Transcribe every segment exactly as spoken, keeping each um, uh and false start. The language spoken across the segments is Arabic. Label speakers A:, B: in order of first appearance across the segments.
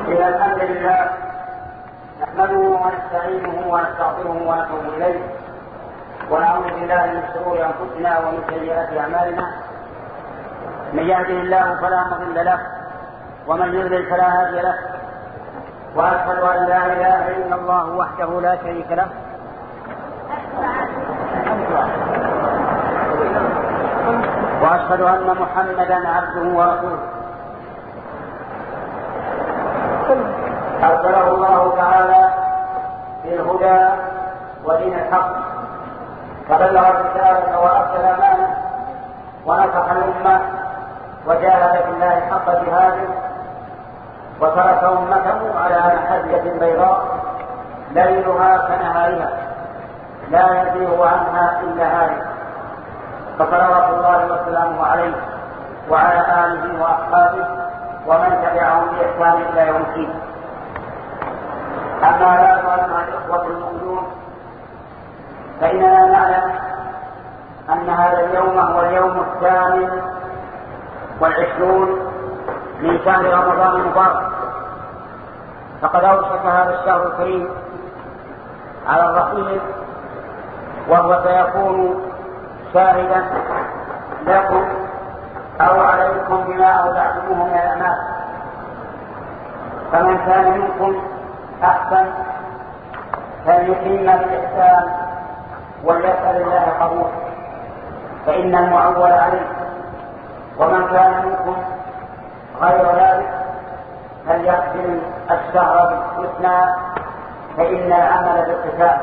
A: إن الحمد لله نحمده ونستعينه ونستغفره ونتوب إليه ونعوذ بالله من شرور أنفسنا ومن سيئات أعمالنا. من يهده الله فلا مضل له ومن يضلل فلا هادي له، وأشهد أن لا إله إلا الله وحده لا شريك له وأشهد أن محمدا عبده ورسوله أرسله الله تعالى بالهدى ودين الحق، فبلغ الرسالة وأدى الأمانة ونصح الأمة وجاهد في الله حق جهاده، وترك أمته على محجة بيضاء ليلها كنهارها لا يزيغ عنها إلا هالك، فصلوات الله وسلامه عليه وعلى آله وأصحابه ومن تبعهم بإحسان إلى يوم الدين. أما بعد أيها الإخوة المؤمنون، فإننا نعلم أن هذا اليوم هو اليوم الثامن والعشرون من شهر رمضان المبارك، فقد أوشك هذا الشهر الكريم على الرحيل، وهو سيكون شاهدا لكم أو عليكم بما أودعتموه من الأعمال. فمن كان منكم أحسن فليتم بالإحسان وليسأل الله قبول، فإن المعول عليه. ومن كان منكم غير ذلك فليختم الشهر بالحسنى، فإن العمل بالقتال.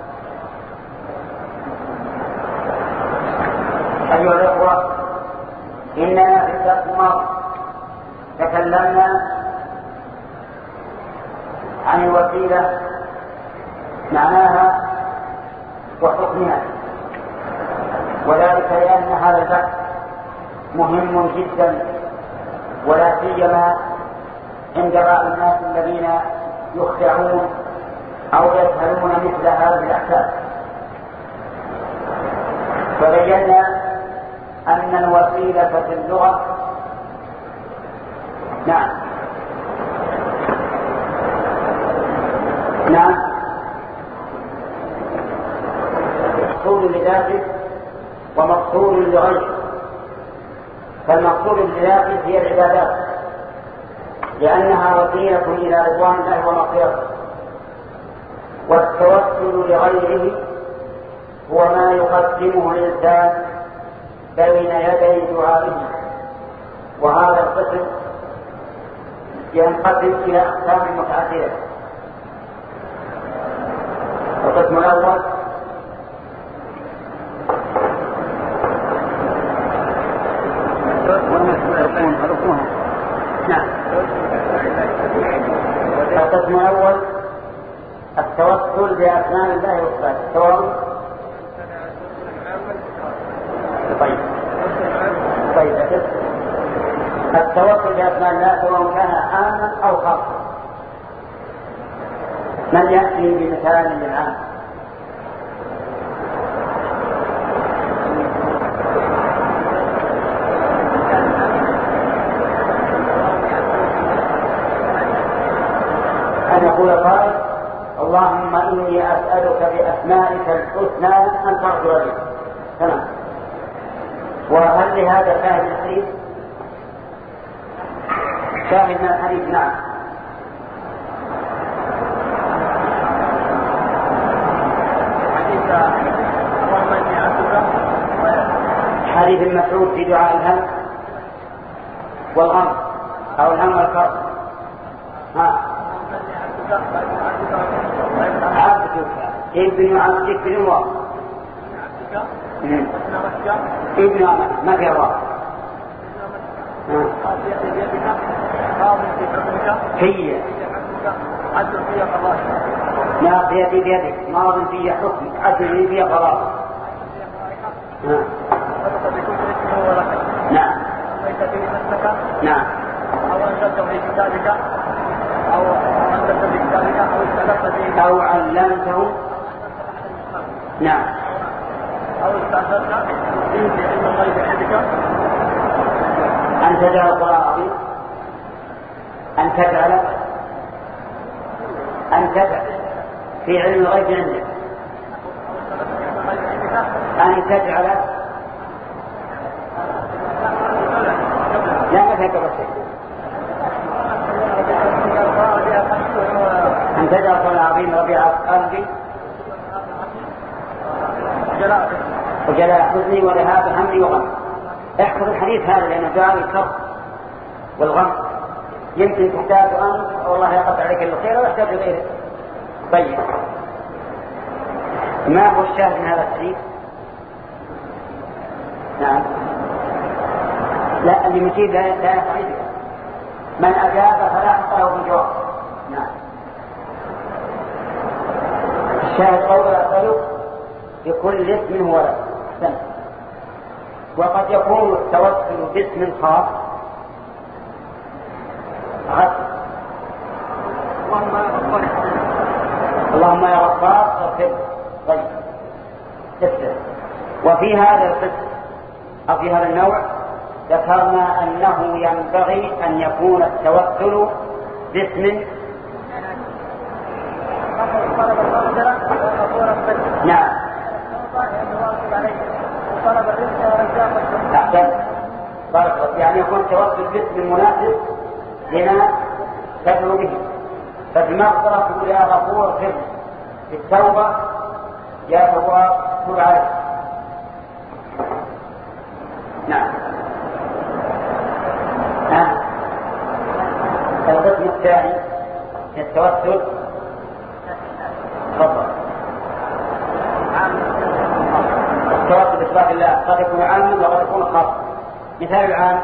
A: أيها الأخوة، إننا في الدرس الماضي تكلمنا عن الوسيلة معناها وحكمها، وذلك لأن هذا البحث مهم جدا، ولا سيما عند بعض الناس الذين يخدعون أو يجهلون مثل هذه الأحكام. فبينا أن الوسيلة في اللغة نعم نعم مقصود لذاته ومقصود لغيره. فالمقصود لذاته هي العبادات، لأنها وسيلة إلى رضوان الله ومغفرته، والتوسل لغيره هو ما يقدمه الإنسان بين يدي دعائه. وهذا القسم ينقسم إلى أقسام متعددة. القسم الأول نعم القسم الأول التوسل بأسماء الله وصفاته سواء طيب طيب التوسل بأسماء الله سواء كان عاما أو خاصا. من يأتي بمثال للعام؟ أن يقول قائل: اللهم إني أسألك بأسمائك الحسنى أن تغفر لي. تمام. وهل لهذا شاهد الحديث؟ شاهد من الحديث نعم. حديث المسعود في دعاء الهم والغم أو الهم والكرب. ها عبدك ابن عبدك بن الله ابن عمك ما في الله هي لا بيدي بيدك ماض في حكمك عدل في قرارك. نعم نعم
B: أو أنزلته في كتابك أو أنزلته في كتابك أو استلفت به
A: أو علمته. نعم
B: أو استأثرت به في علم الغيب عندك
A: أن تجعل القرآن العظيم أن تجعل أن تجعل في علم الغيب عندك أن تجعل لا ما فيك بسيط أن تجعل قول العظيم ربيع قلبي وجلاء حزني وذهاب همي وغم. احفظ الحديث هذا لأنه دعاء الكرب والغم، يمكن تحتاج أنت والله يقطع عليك الخير ويحتاج غيره. طيب ما هو الشاهد من هذا الحديث؟ نعم لا اللي مجيب لا يفعل من أجاب فلا حق له بالجواب. نعم الشاهد قول أسأله بكل اسم هو له. وقد يكون التوسل باسم خاص غسل اللهم يا غفار اغفر. طيب تفسر. وفي هذا القسم أو في هذا النوع ذكرنا أنه ينبغي أن يكون التوسل باسم نعم أحسن يعني يكون التوسل باسم مناسب لما تدعو به. ففي المغفرة تقول يا غفور اغفر، في التوبة يا تواب تب عليه. نعم ها القسم الثاني التوسل تفضل. التوسل بإثبات الله قد يكون عاما وقد يكون خاصا. مثال العام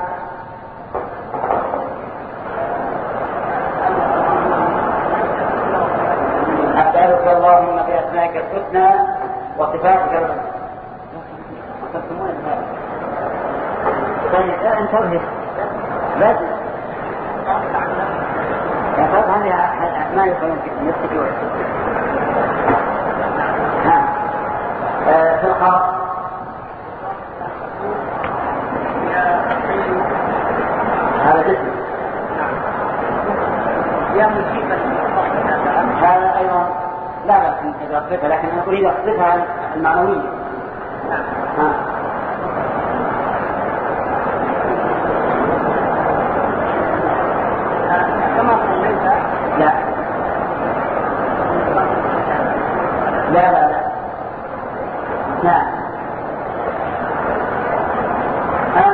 A: أسألك اللهم بأسمائك الحسنى وصفاتك. طيب لا انتبه لازم يا طب هذه ما يقولون يستجيب. ها في الخاص هذا اسم يا مجيبا هذا أيضا لا بأس إذا أصفتها، لكن أنا أريد أصفتها المعنوية. ها لا لا لا لا نعم ها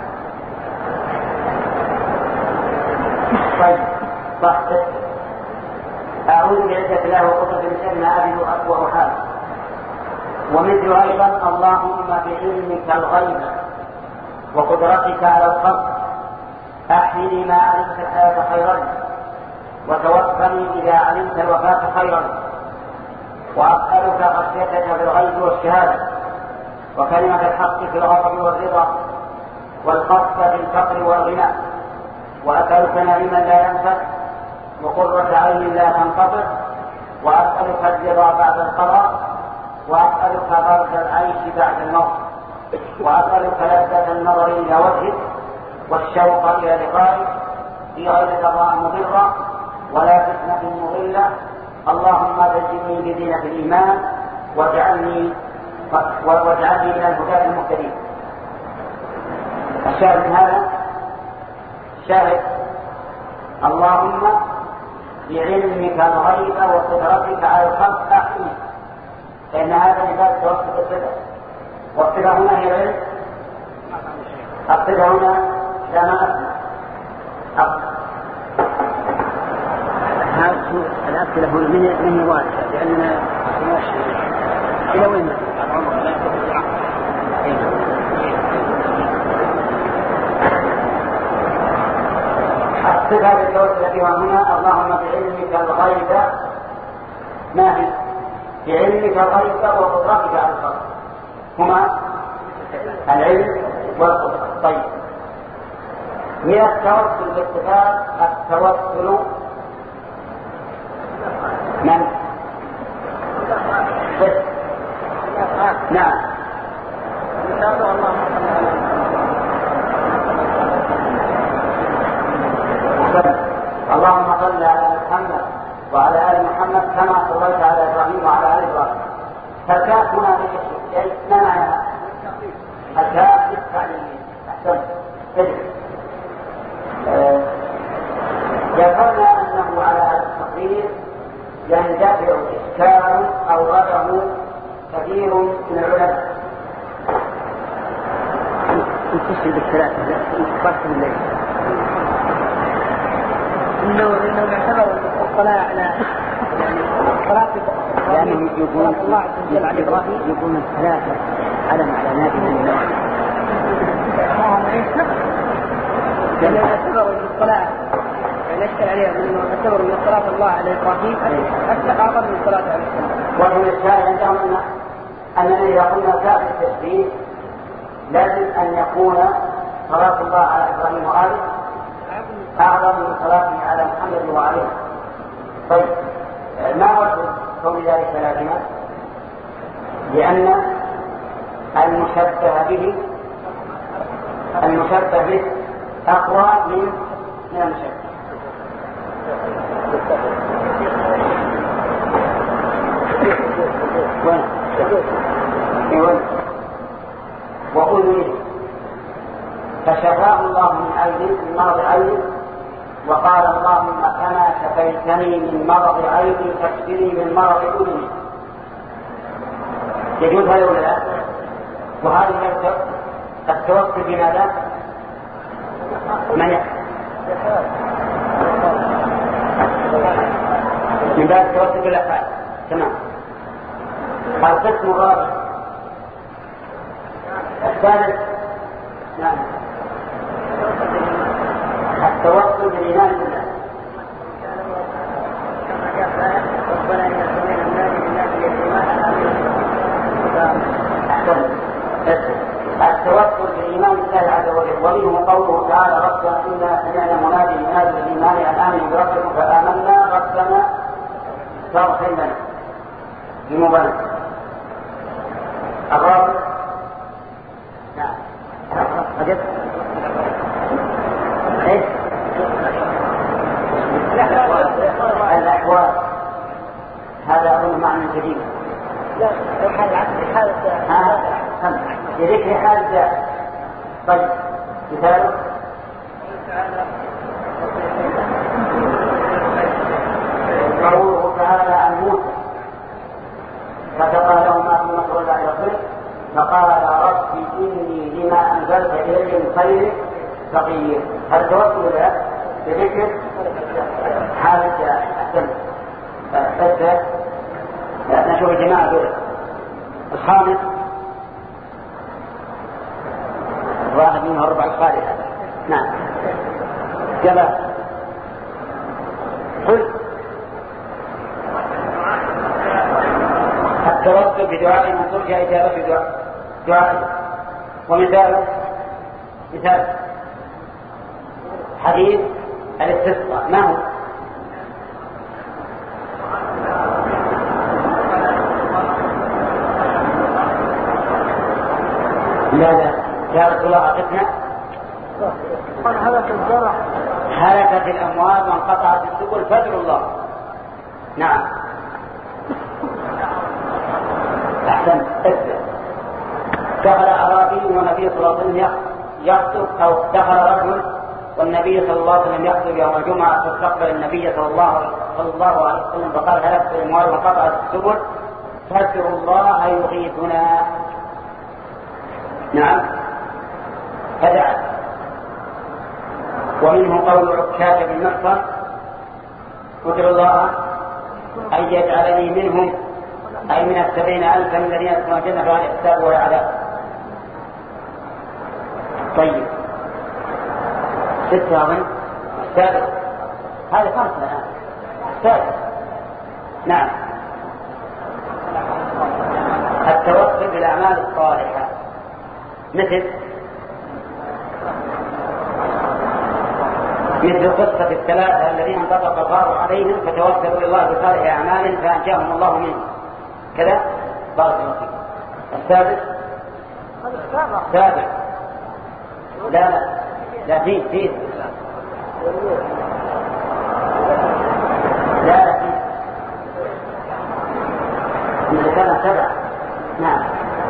A: طيب صحت. أعوذ بعزة الله وقدرة من شر ما أجد وأقوى حال. ومثل أيضا اللهم بعلمك الغيب وقدرتك على الخلق أحيني ما علمت الحياة خيرا وتوفني إذا علمت الوفاة خيرا. وأسألك خشيتك في الغيب والشهادة وكلمة الحق في الغضب والرضا والقصد في الفقر والغنى. وأسألك نعيما لا ينفد وقرة عين لا تنقطع. وأسألك الرضا بعد القضاء وأسألك برد العيش بعد الموت. وأسألك لذة النظر إلى وجهك والشوق إلى لقائك في غير ضراء مضرة ولا فتنة مضلة. اللهم زينني بزينة الإيمان واجعلني واجعلني من الهداة المهتدين. الشاهد من هذا شاهد اللهم بعلمك الغيب وقدرتك على الخلق أحيي، فإن هذا لباس توسط الصدق. والصدق هنا هي العلم. الصدق هنا لا ما أسمع الأسئلة هنا من من واردة لأننا إلى وين الصفة التوسل فيها هنا اللهم بعلمك الغيب. ما هي؟ بعلمك الغيب وقدرتك على الخلق هما العلم والقدرة. طيب من التوسل بالصفات التوسل من بس. نعم اللهم صل على محمد وعلى آل محمد كما صليت على إبراهيم وعلى آل إبراهيم. فالكاف هنا بشيء ما معناها؟ الكاف للتعليم. أحسن. ذكرنا أنه على هذا التقرير يندفع إشكال أورده كثير من العلماء.
B: تشتري بالثلاثة فرق من الليل إنه إنه يعتبر الصلاة على يعني صلاة
C: لأنه يقول
B: الله عز وجل على إبراهيم
C: يقول الثلاثة علم على نادي من الله
B: لأنه يعتبر الصلاة نشكل عليها أنه يعتبر من صلاة الله على إبراهيم أكثر أعظم من صلاة على السلام.
A: ومن الشاهد عندهم أننا إذا قلنا كاف التشبيه لازم أن يكون صلاة الله على إبراهيم وآله أعظم من صلاته على محمد وعليه. طيب ما وجه كون ذلك لازما؟ لأن المشبه به المشبه به أقوى من من المشبه. وأذنه فشفاه الله من عين من مرض عين وقال اللهم كما شفيتني من مرض عيني فاشفني من مرض أذني. يجوز هذا ولا لا؟ وهذه التوكل بماذا؟ من من باب التوكل بالأفعال. تمام. القسم الرابع الثالث نعم التوكل بالإيمان بالله. التوكل بالإيمان بالله عز وجل. ومنه قوله تعالى ربنا إنا سمعنا منادي ينادي بالإيمان أن آمنوا بربكم فآمنا ربنا فاغفر لنا ذنوبنا. الرابع نعم أجد إيش الأحوال. هذا أظن معنى جديد.
B: لا حال العقل حال
A: لذكر حال الذات. طيب مثال قوله تعالى عن موسى فتقى له ما في مصر لا يصل فقال رب إني لما أنزلت إلي من خير فقير. هل توكل له بذكر حال الذات. أحسن. الذات نشوف الجماعة دول. الخامس واحد منها ربع الصالحة. نعم جلال قل التوسل بدعاء من ترجى إجابة دعاء. ومثال مثال حديث الاستسقاء ما هو؟ لا لا يا رسول الله أعطتنا هلكت الأموال وانقطعت السبل فادعوا الله. نعم أحسن. دخل أعرابي والنبي صلى الله عليه وسلم يخطب أو دخل رجل والنبي صلى الله عليه وسلم يخطب يوم الجمعة فاستقبل النبي صلى الله صلى الله عليه وسلم فقال هلكت الأموال وانقطعت السبل فادعوا الله يغيثنا. نعم فدعا. ومنه قول عكاشة بن محصن ادعوا الله أن يجعلني منهم أي من السبعين ألفا الذين يدخلون الجنة بغير حساب ولا عذاب. طيب ستة أظن السابق هذا خمسة الآن السابق. نعم التوسل بالأعمال الصالحة مثل مثل قصة الثلاثة الذين انطبق الغار عليهم فتوسلوا إلى الله بصالح أعمال فأنجاهم الله منه كذا. بارك الله فيك. السادس سابع لا لا لا فيه فيه لا لا فيه هذا سبع. نعم.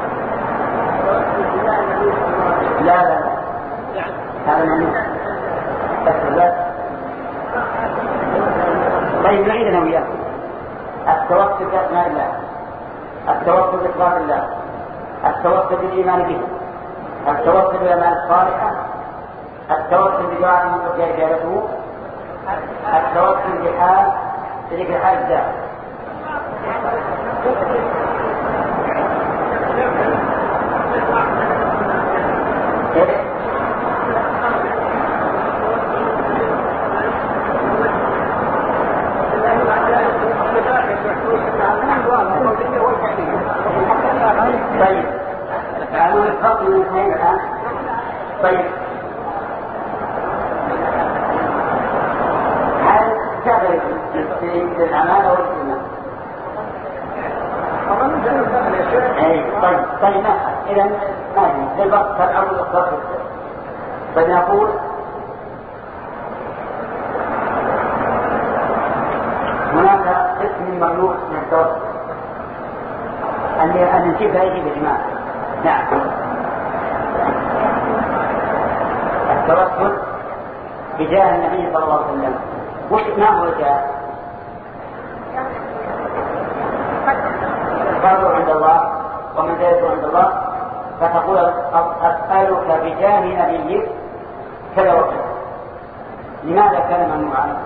A: لا لا هذا ممنوع. طيب نعيدنا وياكم. التوسل بأسماء الله، التوسل بصفات الله، التوسل بالإيمان به، التوسل بالأعمال الصالحة، التوسل بدعاء من ترجى إجابته، التوسل بحال في حال الذات. طيب تعالوا نفرق من الاثنين الآن. طيب هل تغرب للأمانة والإيمان؟ أي طيب طيب ما إذا ما هي الوقت فالأمر الأخبار. طيب نقول هناك اسم ممنوع من التوسل أن نجيبها يجب الإمام. نعم. التوسل بجاه النبي صلى الله عليه وسلم. وش ما هو الجاه؟ فرض عند الله ومنزلته عند الله، فتقول أسألك بجاه نبيك كذا وكذا. لماذا كان ممنوعا؟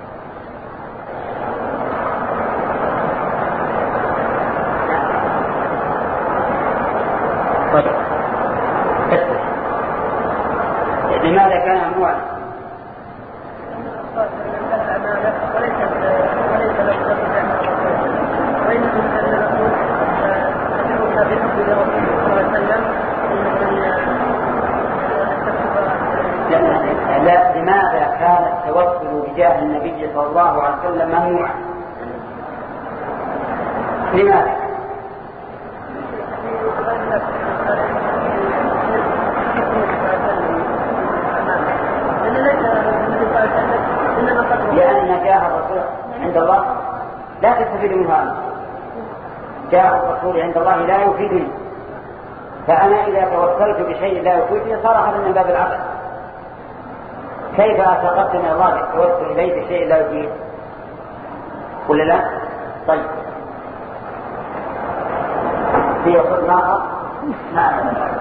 A: لماذا كان ممنوعا؟ لا، لماذا كان التوسل بجاه النبي صلى الله عليه وسلم ممنوعا؟ لماذا؟ لأن جاه الرسول عند الله لا تستفيد منه أنت. جاه الرسول عند الله لا يفيدني، فأنا إذا توسلت بشيء لا يفيدني صار هذا من باب العبث. كيف أتقدم إلى الله بالتوسل إليه بشيء لا يفيد؟ ولا لا؟ طيب في يقول ما نعم.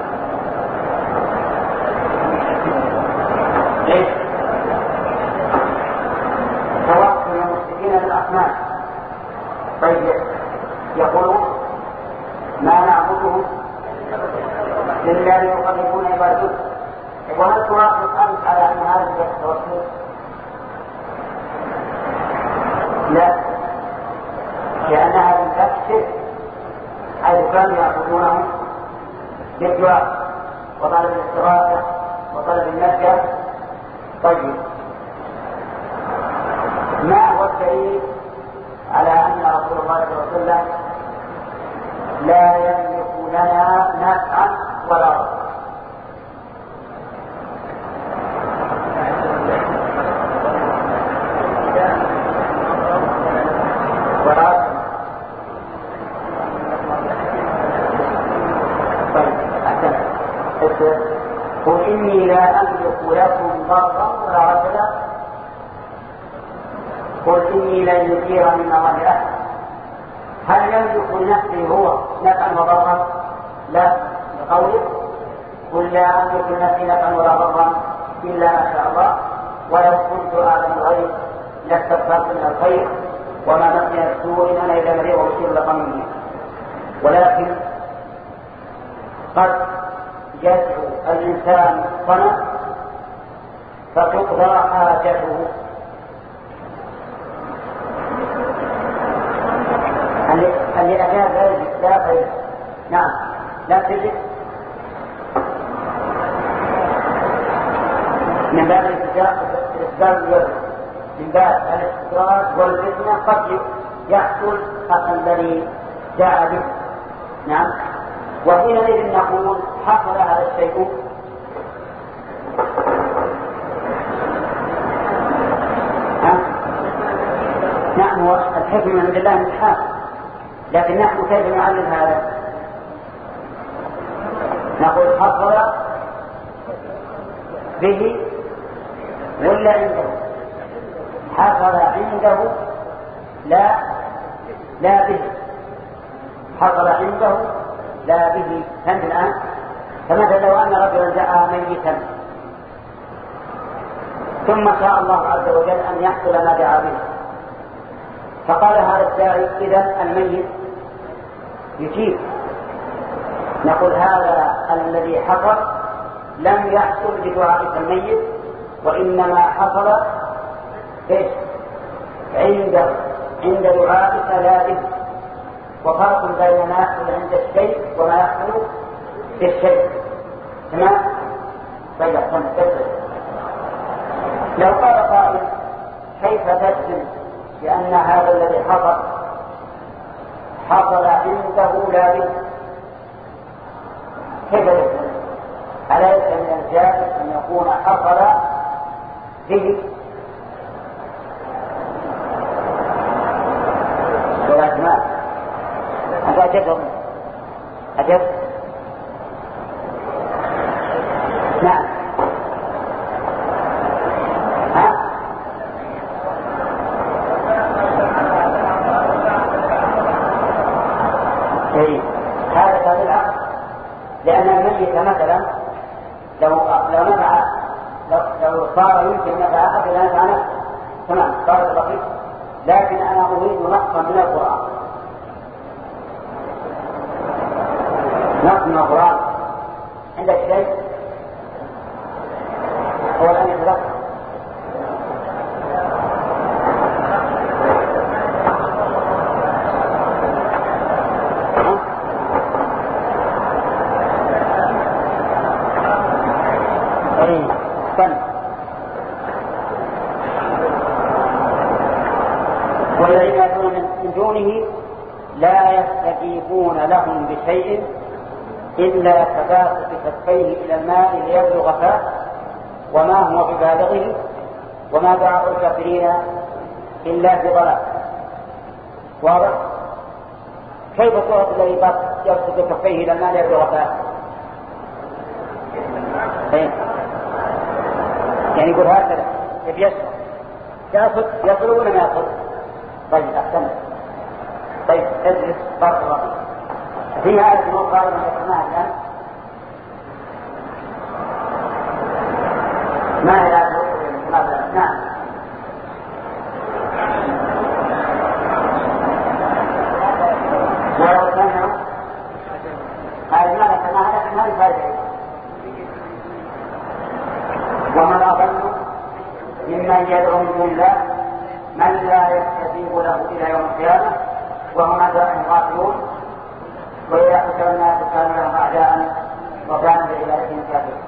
A: ليش؟ توسل المشركين بالأصنام. طيب يقولون ما نعبدهم إلا ليقربون عبادته. وهل توافق أنت على أن هذا التوسل؟ لا، لأنها من تكشف حيث كانوا يعبدونه بالدعاء وطلب الاستغاثة وطلب النجاة. طيب ما هو الدليل على أن رسول الله صلى الله عليه وسلم لا يملك لنا نفعا ولا ضرا؟ قل إني لا أملك لكم ضرا ولا رشدا. قل إني لن يثير من الله أحد. هل يملك لنفسه هو نفعا وضرا؟ لا، بقوله قل لا أملك لنفسي نفعا ولا ضرا إلا ما شاء الله ولو كنت أعلم الغيب لاستكثرت من الخير وما مسني السوء إن أنا إذا مريء وبشير لقومه. ولكن قد يدعو الإنسان الصنم فتقضى حاجته. اللي أجاب لا يجب لا خير. نعم لا تجد من باب الإسباب من باب الاستدراج والفتنة قد يحصل حق الذي جاء به. نعم. وحينئذ نقول حصل هذا الشيء نعم. والحكم من الله امتحان لكن نحن كيف نعلم هذا؟ نقول حصل به ولا عنده؟ حصل عنده لا لا به، حصل عنده لا به. فهمت الآن؟ فمثلا لو أن رجلا دعا ميتا ثم شاء الله عز وجل أن يحصل ما دعا به، فقال هذا الداعي إذا الميت يجيب، نقول هذا الذي حصل لم يحصل بدعاء الميت، وإنما حصل إيش؟ عند عند دعائك لا به. وفرق بين ما يحصل عند الشيء وما يحصل بالشيء. تمام؟ طيب احسن تفضل. لو قال قائل كيف تجزم بأن هذا الذي حصل حصل عنده لا به؟ كيف يجزم؟ أليس من الجائز أن يكون حصل به؟ ولا ما أنت أجبهم أجب؟ نعم. ها؟ إيه. هذا كان العقل، لأن الميت مثلا لو لو نفع لو, لو صار يمكن نفع أحد لا نفع نفسه تمام صار البقية، لكن أنا أريد نصا من القرآن، نص من القرآن. عندك شيء هو الآن يتذكر اي سن. والذين يدعون من دونه لا يستجيبون لهم بشيء إلا كباسط كفيه إلى الماء ليبلغ فاه وما هو ببالغه وما دعاء الكافرين إلا بضلال. واضح؟ كيف صورة الذي يبسط كفيه إلى الماء ليبلغ فاه؟ يعني يقول هكذا يبسط يصل يصل ولا ما يصل؟ طيب أحسن. طيب اجلس بارك الله فيك. في هذه الموقع اللي ذكرناها الآن ما هي هذه المقابلة؟ نعم. ولو كان هذه ما ذكرناها لكن هذه فائدة. ومن أضل ممن يدعو من دون الله من لا يستجيب له إلى يوم القيامة وهم أعداء غافلون وإذا حشر الناس كانوا لهم أعداء وكانوا بعبادتهم كافرين.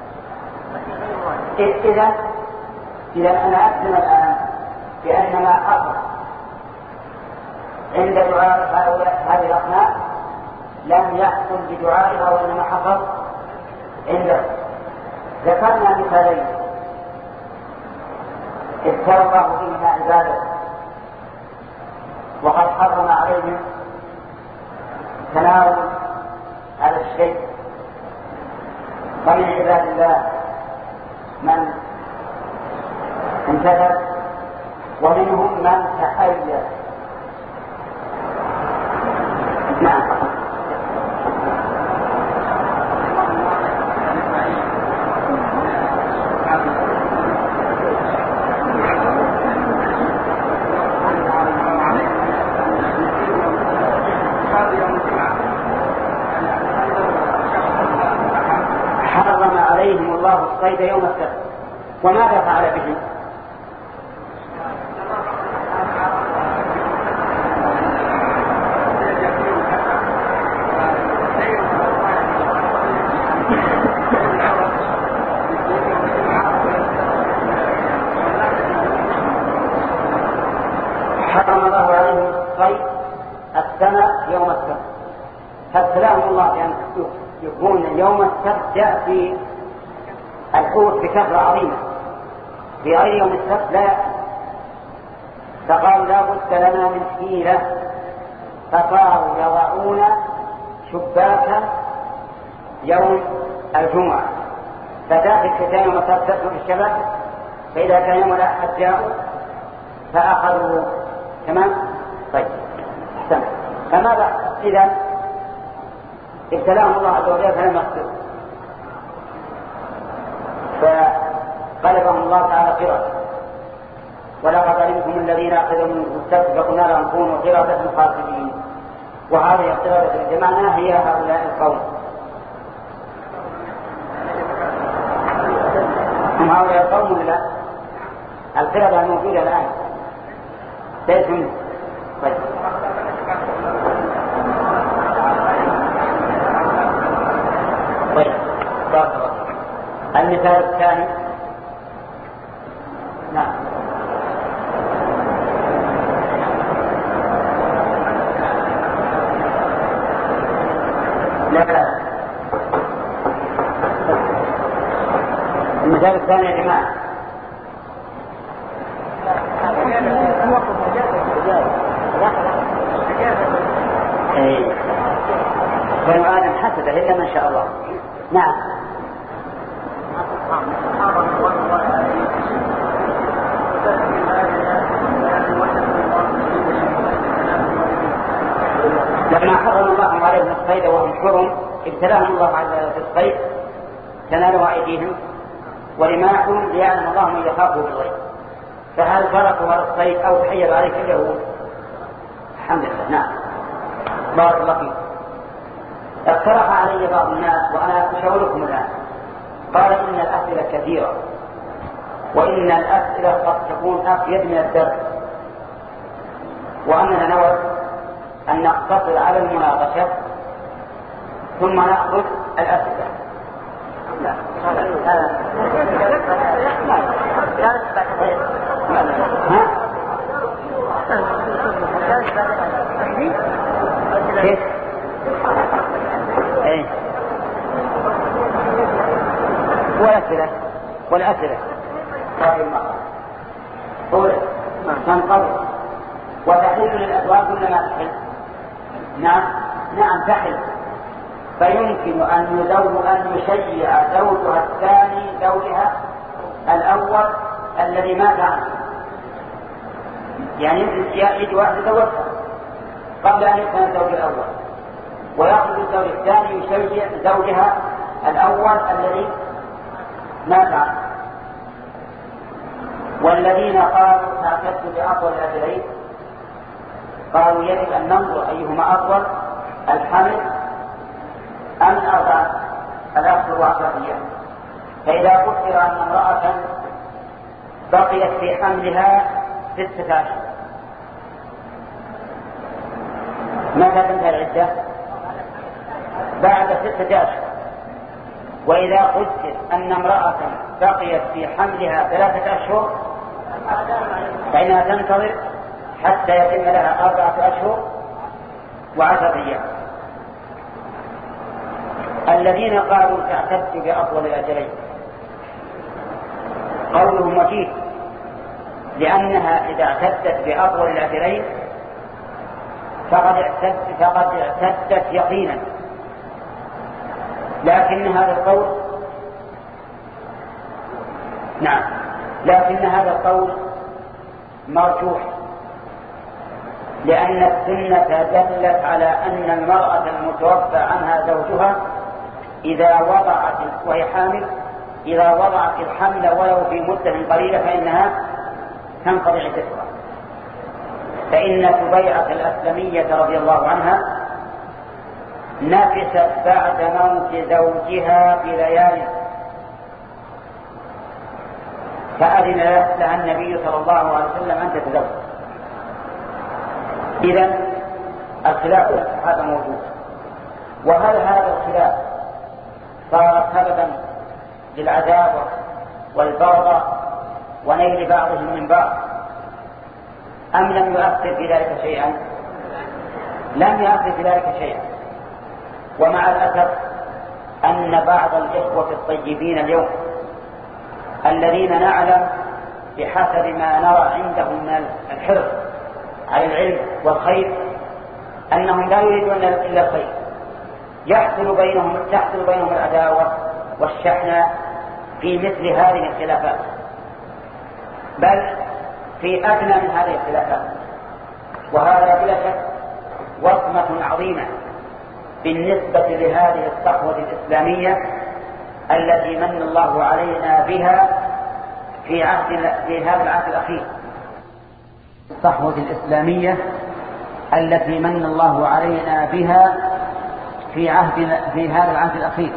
A: إذا إذا أنا أجزم الآن بأن ما حصل عند دعاء هؤلاء هذه الأصنام لم يحصل بدعائها وإنما حصل عنده. ذكرنا مثالين افترقه فيهما عباده وقد حرم عليهم تناول هذا الشيء، ومن عباد الله من انتهى ومنهم من تحير. نعم. حرم عليهم الله الصيد يوم السبت، وماذا فعل به؟ حرم الله عليهم الصيد السنة يوم السبت، فابتلاهم الله بأن يكون يوم السبت جاء في الحوت بكثرة عظيمة، في غير يوم السبت لا. فقالوا لا بد لنا من حيلة فصاروا يضعون شباكا يوم الجمعة، فتأتي الشتان وتصدقوا في الشبك، فإذا كان يوم الأحد جاءوا فأخذوا. تمام؟ طيب سمع. فماذا إذا ابتلاهم الله عز وجل فلم يصبروا فقلبهم الله تعالى قردة، ولقد علمتم الذين أخذوا من السبت فقلنا لهم كونوا قردة خاسئين. وهذه القردة بمعنى هي هؤلاء القوم، هم هؤلاء القوم ولا لا؟ القردة الموجودة الآن ليسوا. طيب طيب بارك الله. المثال الثاني. نعم. لا لا المثال الثاني يا جماعة. ايه بنو آدم حسده إلا ما شاء الله. نعم. لما حرم الله عليهم الصيد وهم حرم ابتلاهم الله على الصيد تنالوا أيديهم ورماحهم ليعلم الله من يخافه بالغيب. فهل تركوا هذا الصيد أو تحيل عليك اليهود؟ الحمد لله. نعم بارك الله فيك. اقترح علي بعض الناس وأنا أشاوركم الآن، قال إن الأسئلة كثيرة وإن الأسئلة قد تكون أفيد من الدرس، وأننا نود أن نقتصر على المناقشة ثم نأخذ الأسئلة. لا كيف؟ ايه والأسئلة والأسئلة طول تنقضي وتحل للأزواج كل ما تحل. نعم نعم تحل. فيمكن أن يزوج أن يشيع زوجها الثاني زوجها الأول الذي مات عنه، يعني يجي واحد يتوفى قبل أن يكون الزوج الأول ويأخذ الزوج الثاني يشيع زوجها الأول الذي مات عنه. والذين قالوا تعتد بأطول الأجلين قالوا يجب أن ننظر أيهما أطول، الحمل أم الأربعة الأشهر وعشرة أيام. فإذا قدر أن امرأة بقيت في حملها ستة أشهر متى تنتهي العدة؟ بعد ستة أشهر. وإذا قدر أن امرأة بقيت في حملها ثلاثة أشهر فإنها تنتظر حتى يتم لها أربعة أشهر وعشرة أيام. الذين قالوا تعتد بأطول الأجلين قولهم وجيه، لأنها إذا اعتدت بأطول الأجلين فقد اعتدت فقد اعتدت يقينا. لكن هذا القول نعم لكن هذا القول مرجوح، لأن السنة دلت على أن المرأة المتوفى عنها زوجها إذا وضعت وهي حامل إذا وضعت الحمل ولو في مدة قليلة فإنها تنقضي عدتها. فإن سبيعة الأسلمية رضي الله عنها نفست بعد موت زوجها بليالي فأذن لها النبي صلى الله عليه وسلم أن تتزوج. إذن الخلاف هذا موجود. وهل هذا الخلاف صار سببا للعداوة والبغضاء ونيل بعضهم من بعض أم لم يؤثر في ذلك شيئا؟ لم يؤثر في ذلك شيئا. ومع الأسف أن بعض الإخوة الطيبين اليوم الذين نعلم بحسب ما نرى عندهم من الحرص على العلم والخير أنهم لا يريدون إلا الخير، يحصل بينهم تحصل بينهم العداوة والشحنة في مثل هذه الخلافات، بل في أدنى من هذه الخلافات. وهذا بلا شك وصمة عظيمة بالنسبة لهذه الصحوة الإسلامية التي من الله علينا بها في عهد في هذا العهد الأخير. الصحوة الإسلامية التي من الله علينا بها في عهد في هذا العهد الأخير،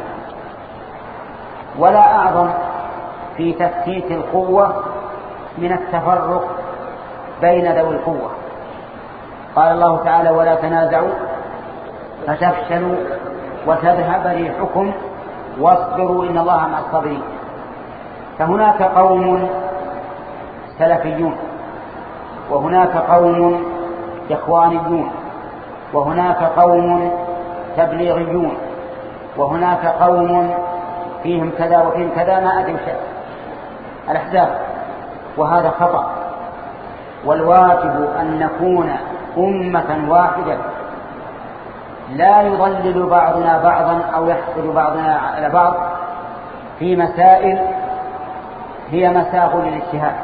A: ولا أعظم في تفتيت القوة من التفرق بين ذوي القوة. قال الله تعالى: ولا تنازعوا فتفشلوا وتذهب ريحكم واصبروا إن الله مع الصابرين. فهناك قوم سلفيون، وهناك قوم إخوانيون، وهناك قوم تبليغيون، وهناك قوم فيهم كذا وفيهم كذا، ما أدري شيء الأحزاب، وهذا خطأ. والواجب أن نكون أمة واحدة لا يضلل بعضنا بعضا أو يحصل بعضنا على بعض في مسائل هي مساغ للاجتهاد.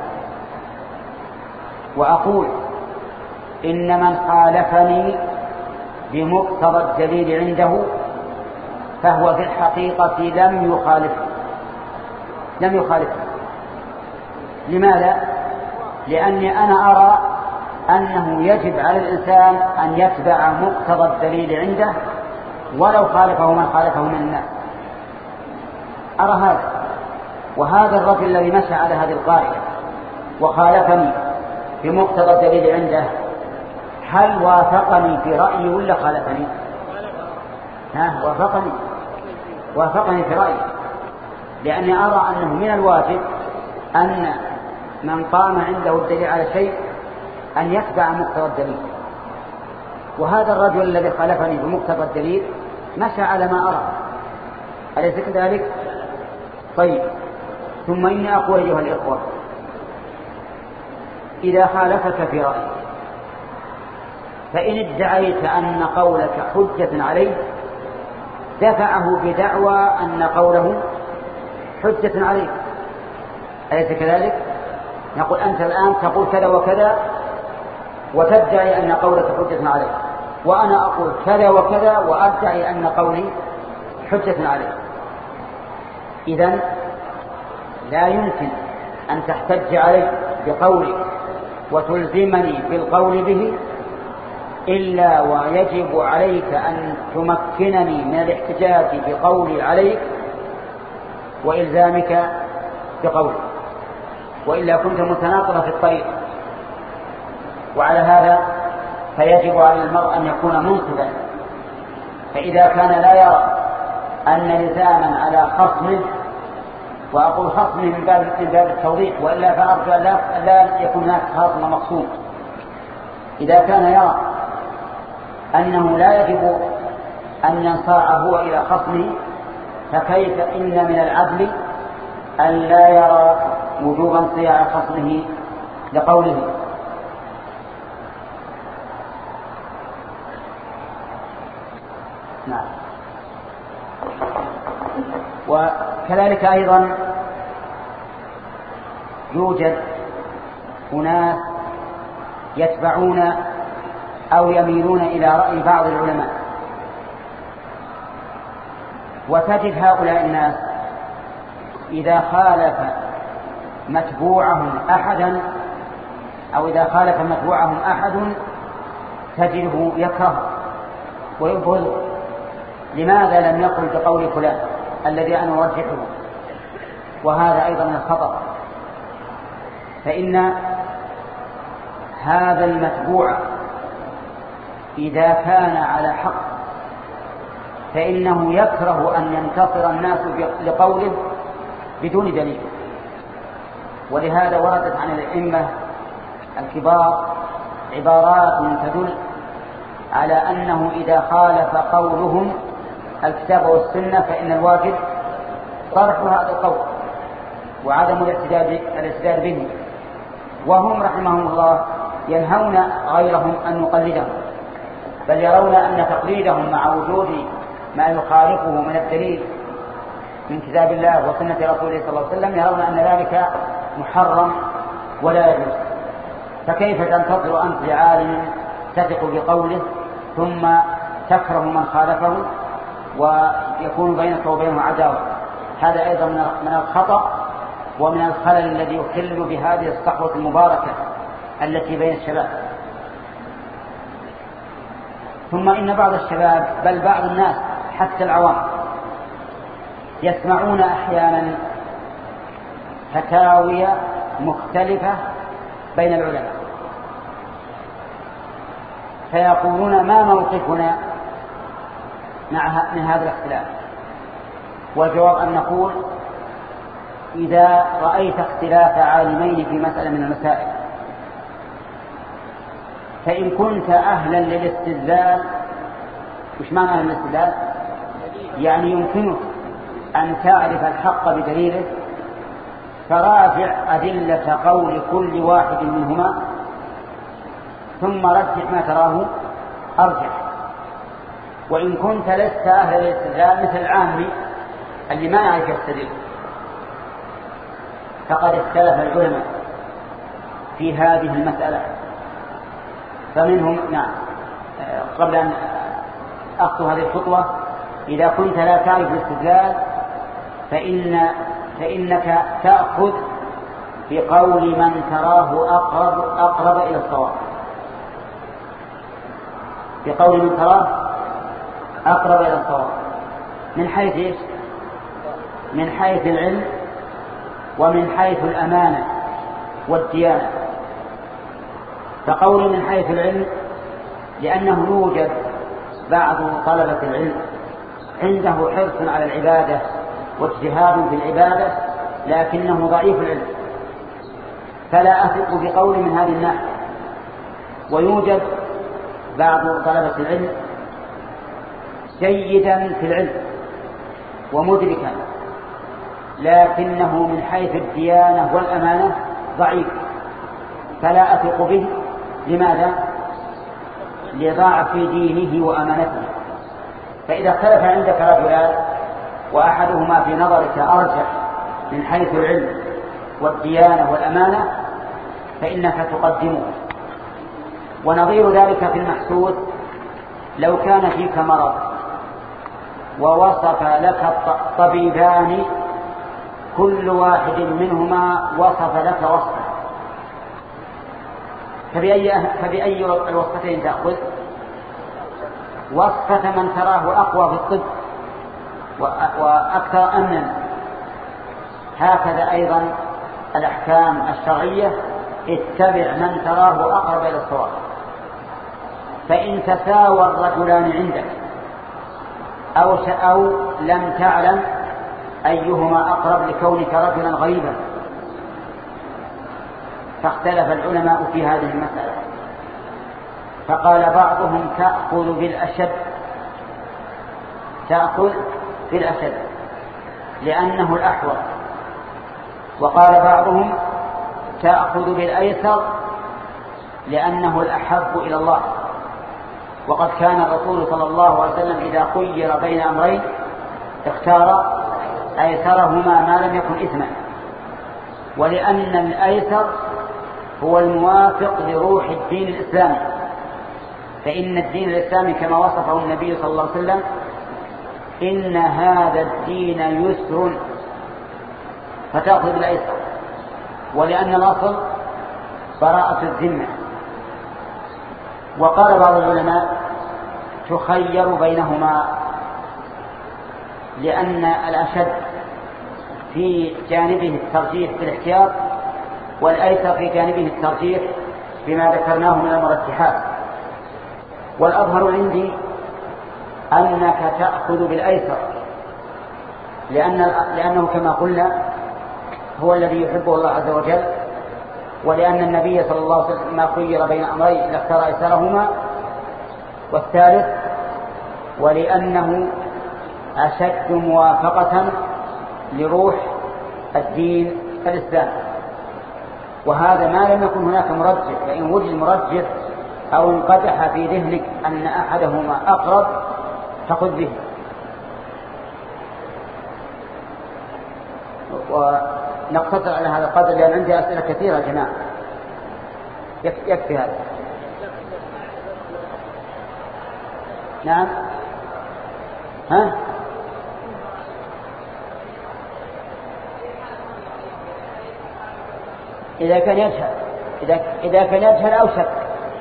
A: وأقول إن من خالفني بمقتضى الدليل عنده فهو في الحقيقة لم يخالف لم يخالف لماذا؟ لأني أنا أرى أنه يجب على الإنسان أن يتبع مقتضى الدليل عنده ولو خالفه من خالفه من الناس. أرى هذا. وهذا الرجل الذي مشى على هذه القاعدة وخالفني بمقتضى الدليل عنده، هل وافقني في رأيي ولا خالفني؟ ها وافقني وافقني في رأيي، لأني أرى أنه من الواجب أن من قام عنده الدليل على شيء أن يتبع مقتضى الدليل. وهذا الرجل الذي خالفني بمقتضى الدليل مشى على ما أرى، أليس كذلك؟ طيب، ثم إني أقول أيها الإخوة، إذا خالفك في رأيك فإن ادعيت أن قولك حجة عليه دفعه بدعوى أن قوله حجة عليه، أليس كذلك؟ نقول أنت الآن تقول كذا وكذا وتدعي أن قولك حجة عليه، وأنا أقول كذا وكذا وأدعي أن قولي حجة عليه. إذن لا يمكن أن تحتج علي بقولي وتلزمني بالقول به إلا ويجب عليك أن تمكنني من الاحتجاج بقولي عليك وإلزامك بقولي، وإلا كنت متناقضا في الطريق. وعلى هذا فيجب على المرء أن يكون منصفا، فإذا كان لا يرى أن لزاما على خصمه، وأقول خصمه من باب من باب التوضيح، وإلا فأرجو أن لا يكون هناك خصم مقصود. إذا كان يرى أنه لا يجب أن ينصاع هو إلى خصمه، فكيف إن من العدل أن لا يرى وجوب انصياع خصمه لقوله. نعم. وكذلك أيضا يوجد أناس يتبعون أو يميلون إلى رأي بعض العلماء، وتجد هؤلاء الناس إذا خالف متبوعهم أحدا أو إذا خالف متبوعهم أحد تجده يكره ويبغض. لماذا لم يقل بقول فلان الذي أنا أرجحه؟ وهذا أيضا من الخطأ، فإن هذا المتبوع إذا كان على حق فإنه يكره أن ينتصر الناس لقوله بدون دليل. ولهذا وردت عن الأئمة الكبار عبارات تدل على أنه إذا خالف قولهم الكتاب والسنة فإن الواجب طرح هذا القول وعدم الاعتداد به، وهم رحمهم الله ينهون غيرهم أن يقلدهم. بل يرون أن تقليدهم مع وجود ما يخالفه من الدليل من كتاب الله وسنة رسوله صلى الله عليه وسلم، يرون أن ذلك محرم ولا يجوز. فكيف تنتظر أنت لعالم تثق بقوله ثم تكره من خالفه ويكون بينك وبينه عداوة؟ هذا أيضا من الخطأ ومن الخلل الذي يخل بهذه الصحوة المباركة التي بين الشباب. ثم إن بعض الشباب بل بعض الناس حتى العوام يسمعون أحيانا فتاوي مختلفة بين العلماء فيقولون ما موقفنا من هذا الاختلاف؟ والجواب أن نقول إذا رأيت اختلاف عالمين في مسألة من المسائل فإن كنت أهلا للاستدلال، وش معنى أهلا للاستدلال؟ يعني يمكنك أن تعرف الحق بدليله، فرافع أدلة قول كل واحد منهما ثم رجح ما تراه أرجح. وإن كنت لست أهلا للاستدلال مثل العامي اللي ما يعرف يستدل، فقد اختلف العلماء في هذه المسألة. فمنهم نعم قبل أن أخطو هذه الخطوة، إذا كنت لا تعرف الاستدلال فإن فإنك تأخذ بقول من تراه أقرب أقرب إلى الصواب، بقول من تراه أقرب إلى الصواب من حيث إيش؟ من حيث العلم ومن حيث الأمانة والديانة. فقول من حيث العلم لأنه يوجد بعض طلبة العلم عنده حرص على العبادة واجتهاد في العبادة لكنه ضعيف العلم، فلا أثق بقول من هذه الناحية. ويوجد بعض طلبة العلم جيدا في العلم ومدركا لكنه من حيث الديانة والأمانة ضعيف، فلا أثق به. لماذا؟ لضعف دينه وأمانته. فإذا اختلف عندك رجلان وأحدهما في نظرك أرجح من حيث العلم والديانة والأمانة فإنك تقدمه. ونظير ذلك في المحسوس لو كان فيك مرض ووصف لك الطبيبان كل واحد منهما وصف لك وصفا، فبأي, فبأي الوصفتين تأخذ؟ وصفة من تراه أقوى في الطب وأكثر أمنا. هكذا أيضا الأحكام الشرعية اتبع من تراه أقرب إلى الصواب. فإن تساوى الرجلان عندك أو, أو لم تعلم أيهما أقرب لكونك رجلا غريبا، فاختلف العلماء في هذه المسألة. فقال بعضهم تأخذ بالأشد، تأخذ بالأشد لأنه الأحوط. وقال بعضهم تأخذ بالأيسر لأنه الأحب إلى الله. وقد كان الرسول صلى الله عليه وسلم إذا خير بين أمرين اختار أيسرهما ما لم يكن إثما، ولأن الأيسر هو الموافق لروح الدين الإسلامي. فإن الدين الإسلامي كما وصفه النبي صلى الله عليه وسلم إن هذا الدين يسر، فتأخذ بالأيسر. ولأن الأصل براءة الذمة. وقال بعض العلماء تخير بينهما لأن الأشد في جانبه الترجيح في الاحتياط والأيسر في جانبه الترجيح بما ذكرناه من المرجحات. والأظهر عندي أنك تأخذ بالأيسر لأن لأنه كما قلنا هو الذي يحبه الله عز وجل، ولأن النبي صلى الله عليه وسلم ما خير بين أمرين لاختار أيسرهما. والثالث ولأنه أشد موافقة لروح الدين الإسلامي. وهذا ما لم يكن هناك مرجح، فإن وجد مرجح
C: أو انقدح في ذهنك أن أحدهما أقرب فخذ به. ونقتصر على هذا القدر لأن عندي أسئلة كثيرة يا جماعة. يكفي هذا. نعم. ها؟ إذا كان يجهل إذا إذا كان يجهل أو شك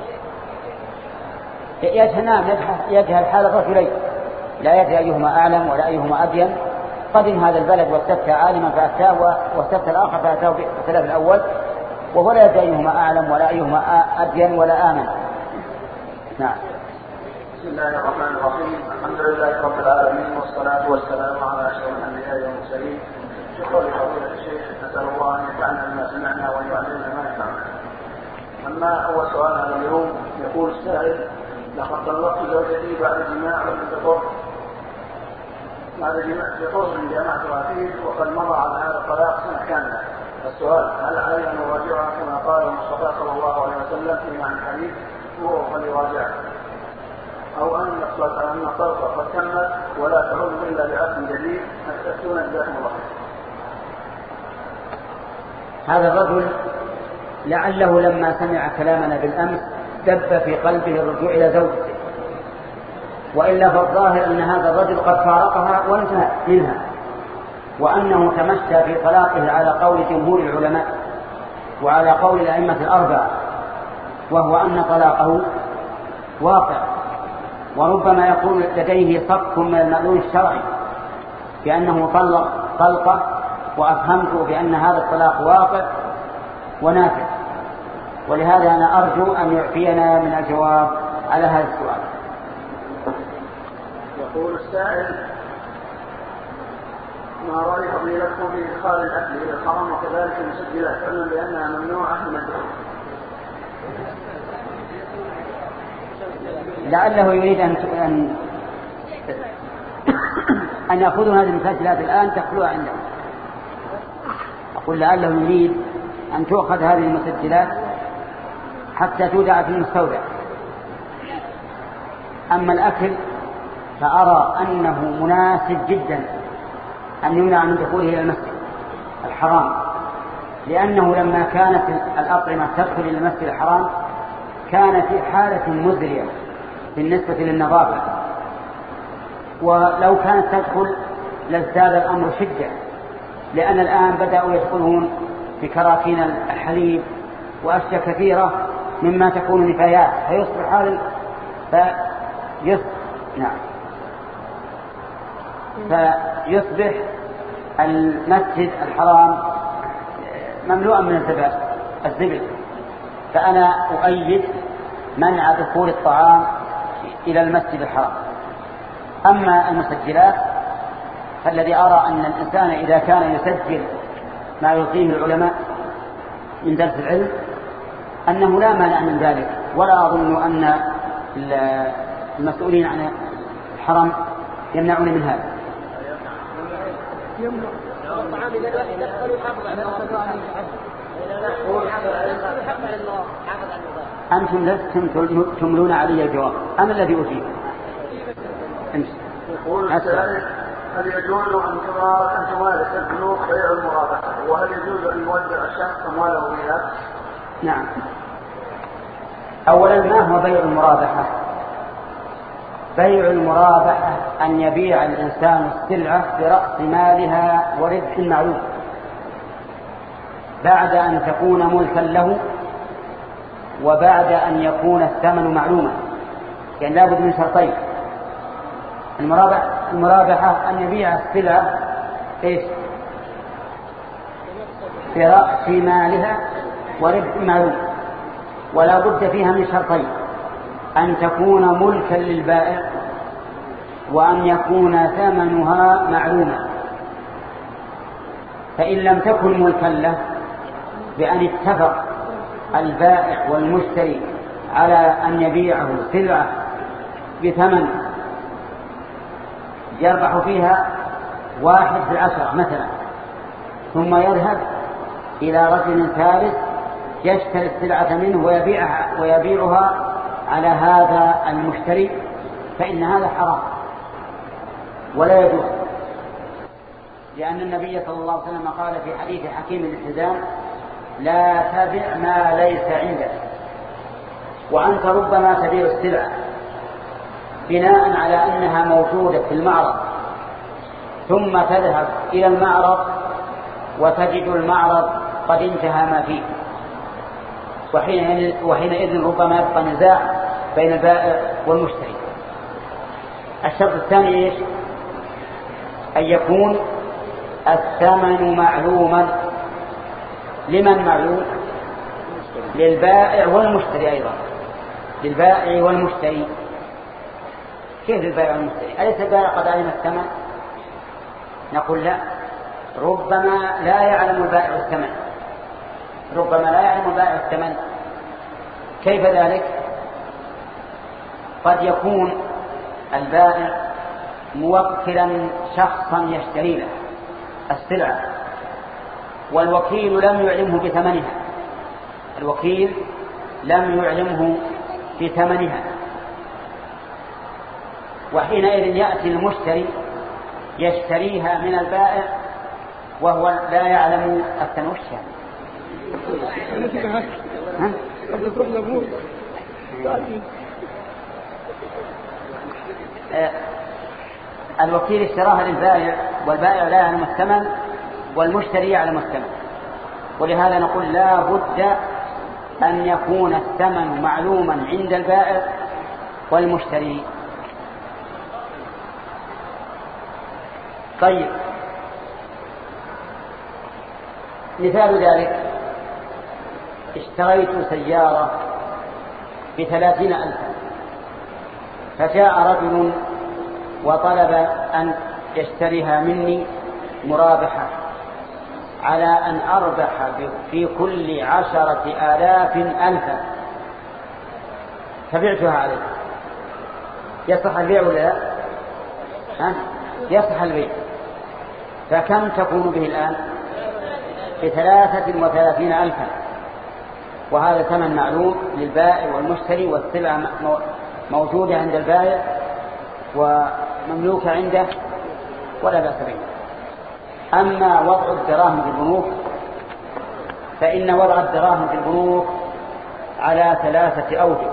C: يجهل. نعم يجهل حال الرجلين، لا يدري أيهما أعلم ولا أيهما أبين. قدم هذا البلد واستفتى عالما فأفتاه واستفتى الآخر فأتاه بخلاف الأول، وهو لا يدري أيهما أعلم ولا أيهما أبين ولا آمن. نعم.
D: بسم الله الرحمن الرحيم. الحمد لله رب العالمين والصلاة والسلام على أشرف الأنبياء والمرسلين. شكرا لفضيلة الشيخ، نسأل الله أن ينفعنا بما سمعنا ويعلمنا ما ينفعنا. أما أول سؤال هذا اليوم، يقول السائل: لقد طلقت زوجتي بعد جماع ولم تطر بعد جماع بطر جماعتها فيه وقد مضى على هذا الطلاق سنة كاملة. السؤال: هل علي أن أراجعها كما قال المصطفى صلى الله عليه وسلم في معنى الحديث مره فليراجعها، أو أن أن الطلقة قد تمت ولا تعود إلا بعقد جديد؟ أستفتون جزاكم الله خير.
C: هذا الرجل لعله لما سمع كلامنا بالأمس دب في قلبه الرجوع إلى زوجته، وإلا فالظاهر أن هذا الرجل قد فارقها وانتهى منها، وأنه تمشى في طلاقه على قول جمهور العلماء وعلى قول الأئمة الأربعة، وهو أن طلاقه واقع. وربما يكون لديه صك من المأذون الشرعي بأنه طلق طلقة وأفهمته بأن هذا الطلاق واقع ونافع، ولهذا أنا أرجو أن يعفينا من الجواب على هذا السؤال.
D: يقول السائل: ما رأي فضيلتكم في إدخال الأكل إلى الحرم وكذلك المسجلات، علما بأنها ممنوعة من الدخول؟
C: لعله يريد أن أن أن يأخذوا هذه المسجلات الآن تخلوها عنده. أقول لعله يريد أن تؤخذ هذه المسجلات حتى تودع في المستودع. أما الأكل فأرى أنه مناسب جدا أن يمنع من دخوله إلى المسجد الحرام، لأنه لما كانت الأطعمة تدخل إلى المسجد الحرام كان في حالة مزرية بالنسبة للنظافة، ولو كانت تدخل لازداد الأمر شدة، لأن الآن بدأوا يدخلون بكراكين الحليب وأشياء كثيرة مما تكون نفايات، فيصبح حال فيصبح نعم فيصبح المسجد الحرام مملوءا من الزبل. فأنا أؤيد منع دخول الطعام إلى المسجد الحرام. أما المسجلات فالذي أرى أن الإنسان إذا كان يسجل ما يلقيه العلماء من درس العلم أنه لا مانع من ذلك، ولا أظن أن المسؤولين عن الحرم يمنعون من هذا. أنتم لستم تملون علي الجواب، أنا الذي أجيب.
D: يقول السائل: هل يجوز أن تمارس البنوك بيع المرابحة، وهل يجوز أن يودع الشخص أمواله بها؟
C: نعم. أولا، ما هو بيع المرابحة؟ بيع المرابحة أن يبيع الإنسان السلعة برأس مالها وربح معلوم بعد أن تكون ملكا له وبعد أن يكون الثمن معلوما، يعني لابد من شرطين. المرابحة أن يبيع السلعة إيش؟ برأس مالها وربح معلوم، ولا بد فيها من شرطين: أن تكون ملكا للبائع وأن يكون ثمنها معلوما. فإن لم تكن ملكا له بأن اتفق البائع والمشتري على أن يبيعه سلعة بثمن يربح فيها واحد في العشرة مثلا، ثم يذهب إلى رجل ثالث يشتري السلعة منه ويبيعها, ويبيعها على هذا المشتري فإن هذا حرام ولا يجوز، لأن النبي صلى الله عليه وسلم قال في حديث حكيم بن حزام: لا تبع ما ليس عندك. وأنت ربما تبيع السلعة بناء على أنها موجودة في المعرض، ثم تذهب إلى المعرض وتجد المعرض قد انتهى ما فيه، وحينئذ, وحينئذ ربما يبقى نزاع بين البائع والمشتري. الشرط الثاني إيش؟ أن يكون الثمن معلوما. لمن معلوم؟ للبائع والمشتري أيضا، للبائع والمشتري. كيف للبائع والمشتري؟ أليس البائع قد علم الثمن؟ نقول لا، ربما لا يعلم البائع الثمن، ربما لا يعلم البائع الثمن. كيف ذلك؟ قد يكون البائع موكلا شخصا يشتري له السلعة والوكيل لم يعلمه بثمنها، الوكيل لم يعلمه بثمنها، وحينئذ يأتي المشتري يشتريها من البائع وهو لا يعلم الثمن. وش يعني؟ آه الوكيل اشتراها للبائع والبائع لا يعلم الثمن والمشتري يعلم الثمن، ولهذا نقول لا بد أن يكون الثمن معلوما عند البائع والمشتري. طيب، مثال ذلك: اشتريت سيارة بثلاثين ألفا، فجاء رجل وطلب أن يشتريها مني مرابحة على أن أربح في كل عشرة آلاف ألفا، فبعتها عليه. يصح البيع ولا لا؟ ها؟ يصح البيع. فكم تكون به الآن؟ بثلاثة وثلاثين ألفا، وهذا ثمن معلوم للبائع والمشتري، والسلعة موجودة عند البائع ومملوكة عنده ولا بأس به. أما وضع الدراهم في البنوك فإن وضع الدراهم في البنوك على ثلاثة أوجه.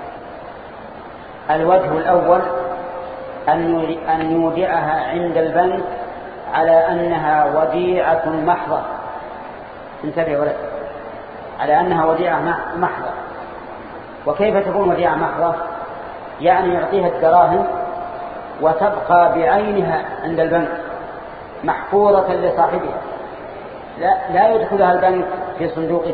C: الوجه الأول أن يودعها عند البنك على أنها وديعة محضة. انتبه ولد، على أنها وديعة محضة. وكيف تكون وديعة محضة؟ يعني يعطيها الدراهم وتبقى بعينها عند البنك محفوظة لصاحبها، لا, لا يدخلها البنك في صندوقه،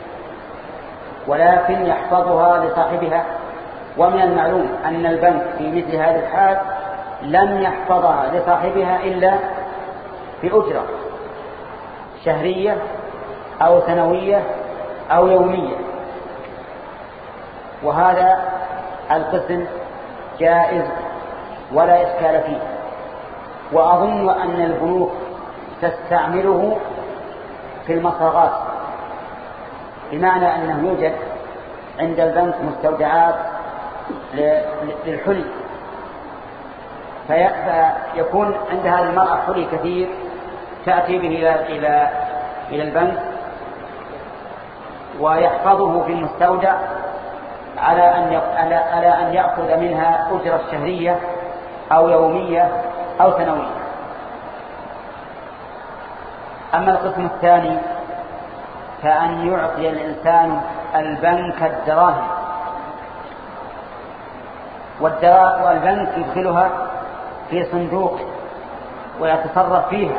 C: ولكن يحفظها لصاحبها. ومن المعلوم أن البنك في مثل هذه الحال لم يحفظها لصاحبها إلا بأجرة شهرية أو سنوية أو يومية، وهذا القسم جائز ولا إشكال فيه. وأظن أن البنوك تستعمله في المصاغات، بمعنى أنه يوجد عند البنك مستودعات للحلي، فيكون عند هذه المرأة حلي كثير تأتي به إلى إلى إلى البنك ويحفظه في المستودع على أن على أن يأخذ منها أجرة شهرية أو يومية أو سنوية. أما القسم الثاني فأن يعطي الإنسان البنك الدراهم، والبنك يدخلها في صندوق ويتصرف فيها.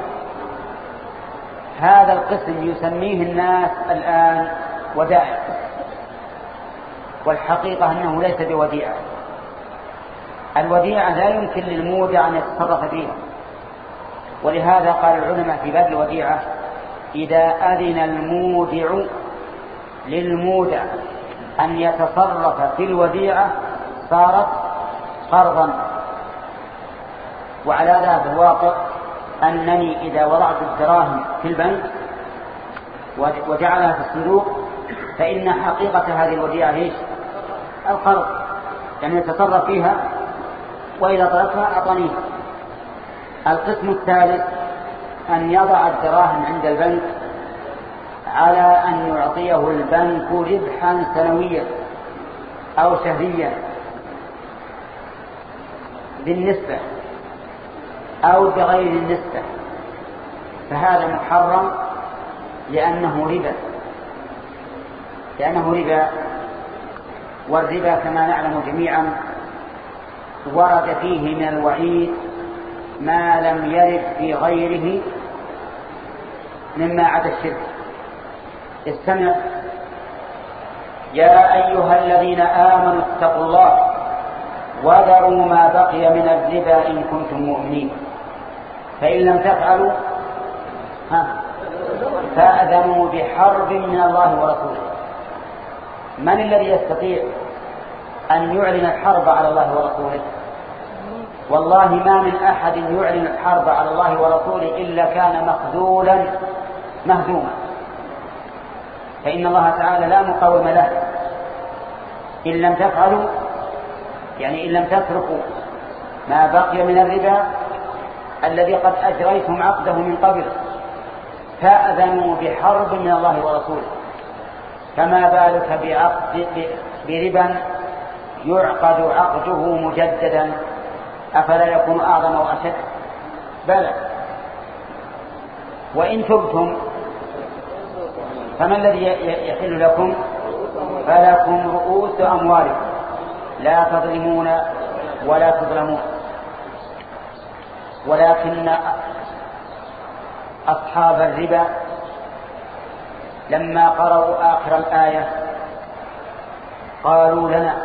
C: هذا القسم يسميه الناس الآن ودائع، والحقيقة أنه ليس بوديعة. الوديعة لا يمكن للمودع أن يتصرف فيها، ولهذا قال العلماء في باب الوديعة: إذا أذن المودع للمودع أن يتصرف في الوديعة صارت قرضا. وعلى هذا الواقع أنني إذا وضعت الدراهم في البنك وجعلها في الصندوق فإن حقيقة هذه الوديعة هي القرض، يعني يتصرف فيها وإذا طلبتها أعطانيها. القسم الثالث أن يضع الدراهم عند البنك على أن يعطيه البنك ربحا سنويا أو شهريا بالنسبة أو بغير النسبة، فهذا محرم لأنه ربا لأنه ربا والربا كما نعلم جميعا ورد فيه من الوعيد ما لم يرد في غيره مما عدا الشرك. استمع: يا أيها الذين آمنوا اتقوا الله وذروا ما بقي من الربا إن كنتم مؤمنين فإن لم تفعلوا فأذنوا بحرب من الله ورسوله. من الذي يستطيع أن يعلن الحرب على الله ورسوله؟ والله ما من أحد يعلن الحرب على الله ورسوله إلا كان مخذولا مهزوما، فإن الله تعالى لا مقاوم له. إن لم تفعلوا يعني إن لم تتركوا ما بقي من الربا الذي قد أجريتم عقده من قبل فأذنوا بحرب من الله ورسوله. فما بالك بعقد بربا يعقد عقده مجددا، أفلا يكون أعظم وأشد؟ بلى. وإن تبتم فما الذي يحل لكم؟ فلكم رؤوس أموالكم لا تظلمون ولا تظلمون. ولكن أصحاب الربا لما قرأوا آخر الآية قالوا لنا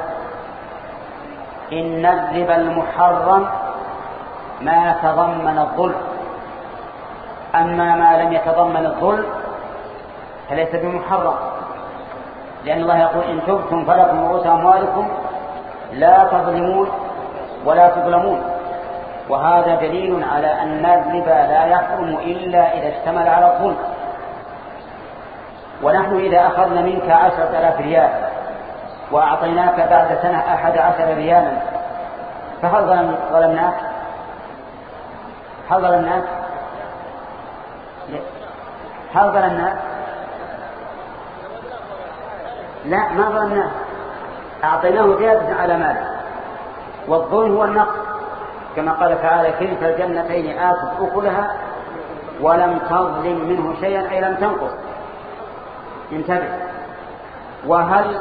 C: إن الربا المحرم ما تضمن الظلم، أما ما لم يتضمن الظلم فليس بمحرم، لأن الله يقول إن تبتم فلكم رؤوس أموالكم لا تظلمون ولا تظلمون. وهذا دليل على أن الربا لا يحرم إلا إذا اشتمل على الظلم. ونحن إذا أخذنا منك عشرة آلاف ريال وأعطيناك بعد سنة أحد عشر ريالا فهل ظلمناك؟ هل ظلمناك؟ هل ظلمناك؟ لا، ما ظلمناه، أعطيناه زيادة على ماله. والظلم هو النقص، كما قال تعالى كلتا الجنتين آتت أكلها ولم تظلم منه شيئا أي لم تنقص. انتبه. وهل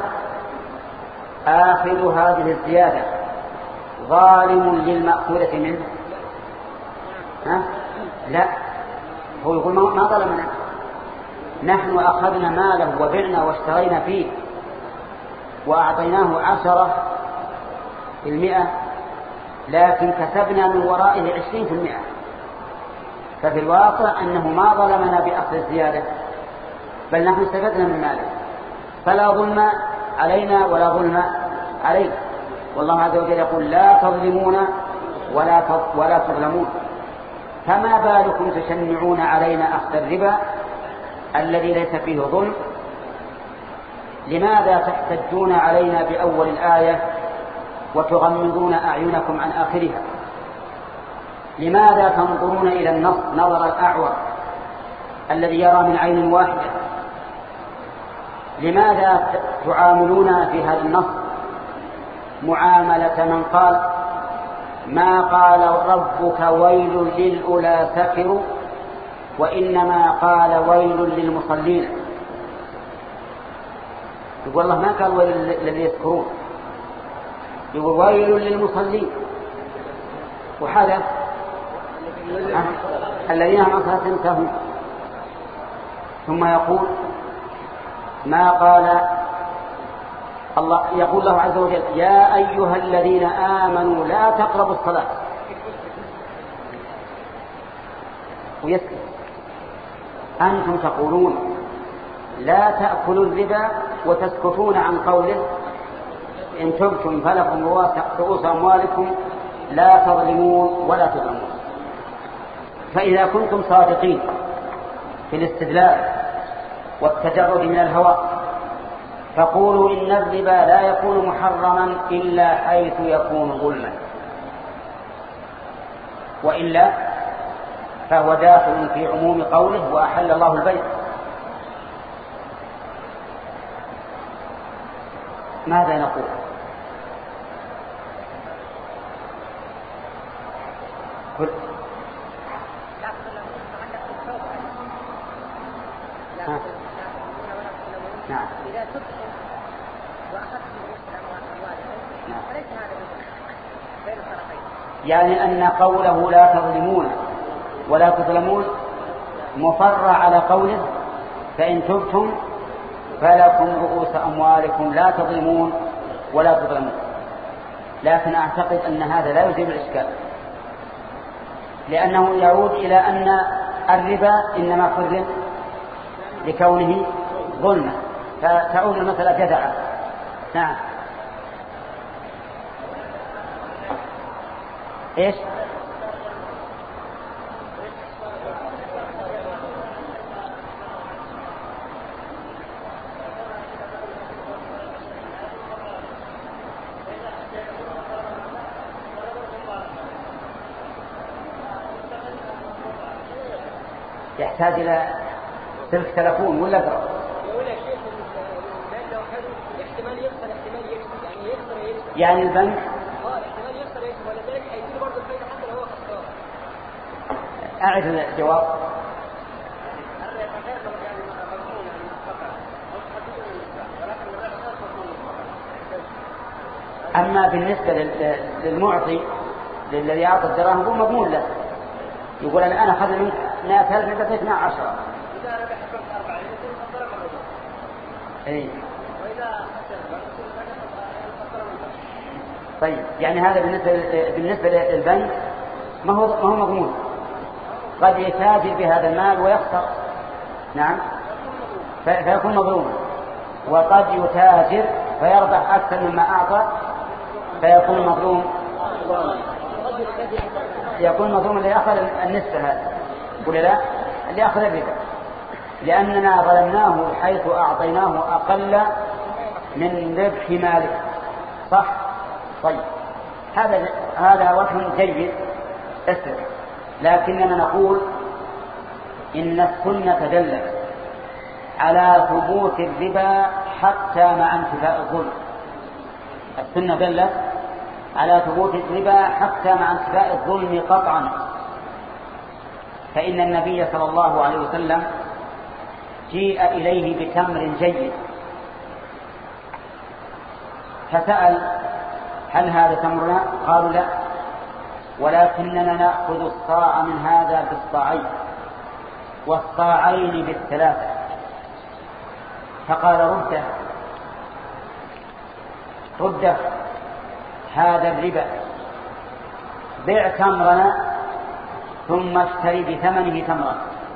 C: آخذ هذه الزيادة ظالم للمأخوذة منه؟ ها؟ لا، هو يقول ما ظلمنا، نحن أخذنا ماله وبعنا واشترينا فيه وأعطيناه عشرة في المئة، لكن كسبنا من ورائه عشرين في المئة، ففي الواقع أنه ما ظلمنا بأخذ الزيادة بل نحن استفدنا من ماله، فلا ظلم علينا ولا ظلم عليه. والله عز وجل يقول لا تظلمون ولا ولا تظلمون. فما بالكم تشنعون علينا أخذ الربا الذي ليس فيه ظلم؟ لماذا تحتجون علينا بأول الآية وتغمضون أعينكم عن آخرها؟ لماذا تنظرون إلى النص نظر الأعور الذي يرى من عين واحدة؟ لماذا تعاملون في هذا النص معاملة من قال ما قال ربك ويل للأولى سكروا وإنما قال ويل للمصلين؟ يقول الله ما قال ويل للذي يذكرون، يقول ويل للمصلين. وحدث الذين هم عن انتهوا. ثم يقول ما قال الله، يقول الله عز وجل يا أيها الذين آمنوا لا تقربوا الصلاة، ويسكت. أنتم تقولون لا تأكلوا الربا وتسكتون عن قوله إن تبتم فلكم رؤوس أموالكم لا تظلمون ولا تظلمون. فإذا كنتم صادقين في الاستدلال والتجرد من الهوى فقولوا إن الربا لا يكون محرما إلا حيث يكون ظلما، وإلا فهو داخل في عموم قوله وأحل الله البيع. ماذا نقول؟ كل نعم.
B: إذا تبحث وأخذت من أموال فليس هذا بين الطرفين.
C: يعني أن قوله لا تظلمون ولا تظلمون مفرع على قوله فإن تبتم فلكم رؤوس أموالكم لا تظلمون ولا تظلمون. لكن أعتقد أن هذا لا يزيل الإشكال، لأنه يعود إلى أن الربا إنما حرم لكونه ظلما، فتعود المسألة جدعة. نعم. إيش؟ يحتاج إلى سلك تلفون ولا قرأ؟ يعني البنك أعد الجواب. أما بالنسبة للمعطي للذي أعطى الدراهم هو مضمون له، يقول أنا أنا أخذ منك مئة ألف نبتت مع عشرة. إذا ربح فرق أربعة يكون مصدر مرة. إيه. وإذا طيب يعني هذا بالنسبة بالنسبة للبنك ما هو ما هو مضمون، قد يتاجر بهذا المال ويخسر. نعم. فيكون مظلوما، وقد يتاجر فيربح أكثر مما أعطى فيكون مظلوم، يكون مظلوما اللي أخذ النسبة هذا ولا لا، اللي أخذ الربا، لأننا ظلمناه حيث أعطيناه أقل من ربح ماله. صح؟ طيب هذا هذا وجه جيد أسر، لكننا نقول إن السنة دلت على ثبوت الربا حتى مع انتفاء الظلم. السنة دلت على ثبوت الربا حتى مع انتفاء الظلم قطعا، فإن النبي صلى الله عليه وسلم جيء إليه بتمر جيد فسأل هل هذا تمرنا؟ قالوا لا، ولكننا نأخذ الصاع من هذا بالصاعين والصاعين بالثلاثة. فقال رده رده هذا الربا، بيع تمرنا ثم اشتري بثمنه تمرا.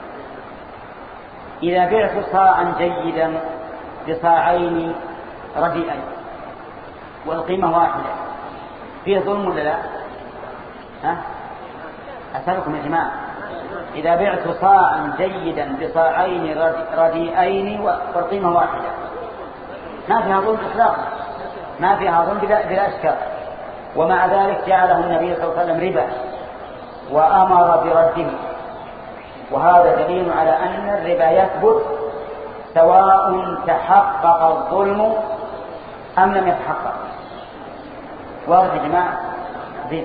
C: إذا بعت صاعا جيدا بصاعين رديئين والقيمة واحدة فيه ظلم ولا لا؟ ها؟ أسألكم يا جماعة، إذا بعت صاعا جيدا بصاعين رديئين والقيمة واحدة ما فيها ظلم إطلاقا، ما فيها ظلم بلا إشكال، ومع ذلك جعله النبي صلى الله عليه وسلم ربا وأمر برده. وهذا دليل على أن الربا يثبت سواء تحقق الظلم أم لم يتحقق. واضح يا جماعة؟ زين.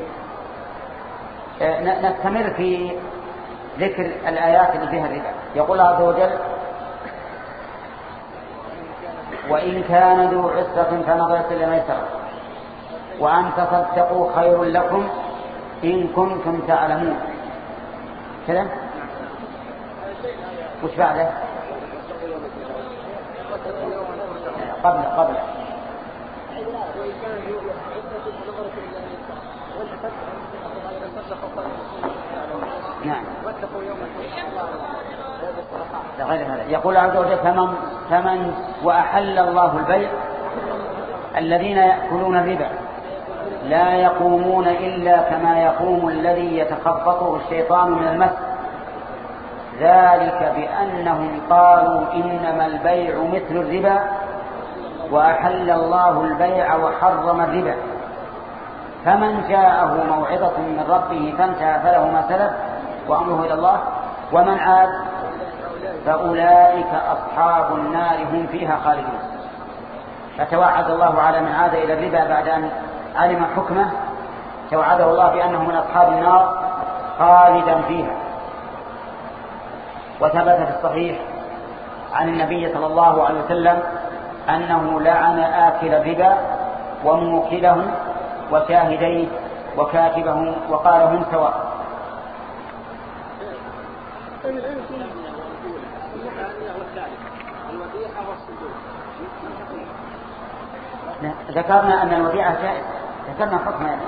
C: نستمر في ذكر الآيات اللي فيها الربا. يقول الله عز وجل وإن كان ذو عسرة فنظرة إلى ميسرة وأن تصدقوا خير لكم إن كنتم تعلمون. كذا وش بعده؟ قبل قبل نعم. غير هذا يقول عز وجل فمن, فمن وأحل الله البيع الذين يأكلون الربا لا يقومون إلا كما يقوم الذي يتخبطه الشيطان من المس ذلك بأنهم قالوا إنما البيع مثل الربا وأحل الله البيع وحرم الربا فمن جاءه موعظة من ربه فانتهى فله ما سلف وأمره إلى الله ومن عاد فأولئك أصحاب النار هم فيها خالدون. فتوعد الله على من عاد إلى الربا بعد أن علم حكمه، توعده الله بأنه من أصحاب النار خالدا فيها. وثبت في الصحيح عن النبي صلى الله عليه وسلم أنه لعن آكل الربا وموكله وشاهديه وكاتبه وقال هم سواء. ذكرنا أن الوديعة جائزة، ذكرنا حكمها،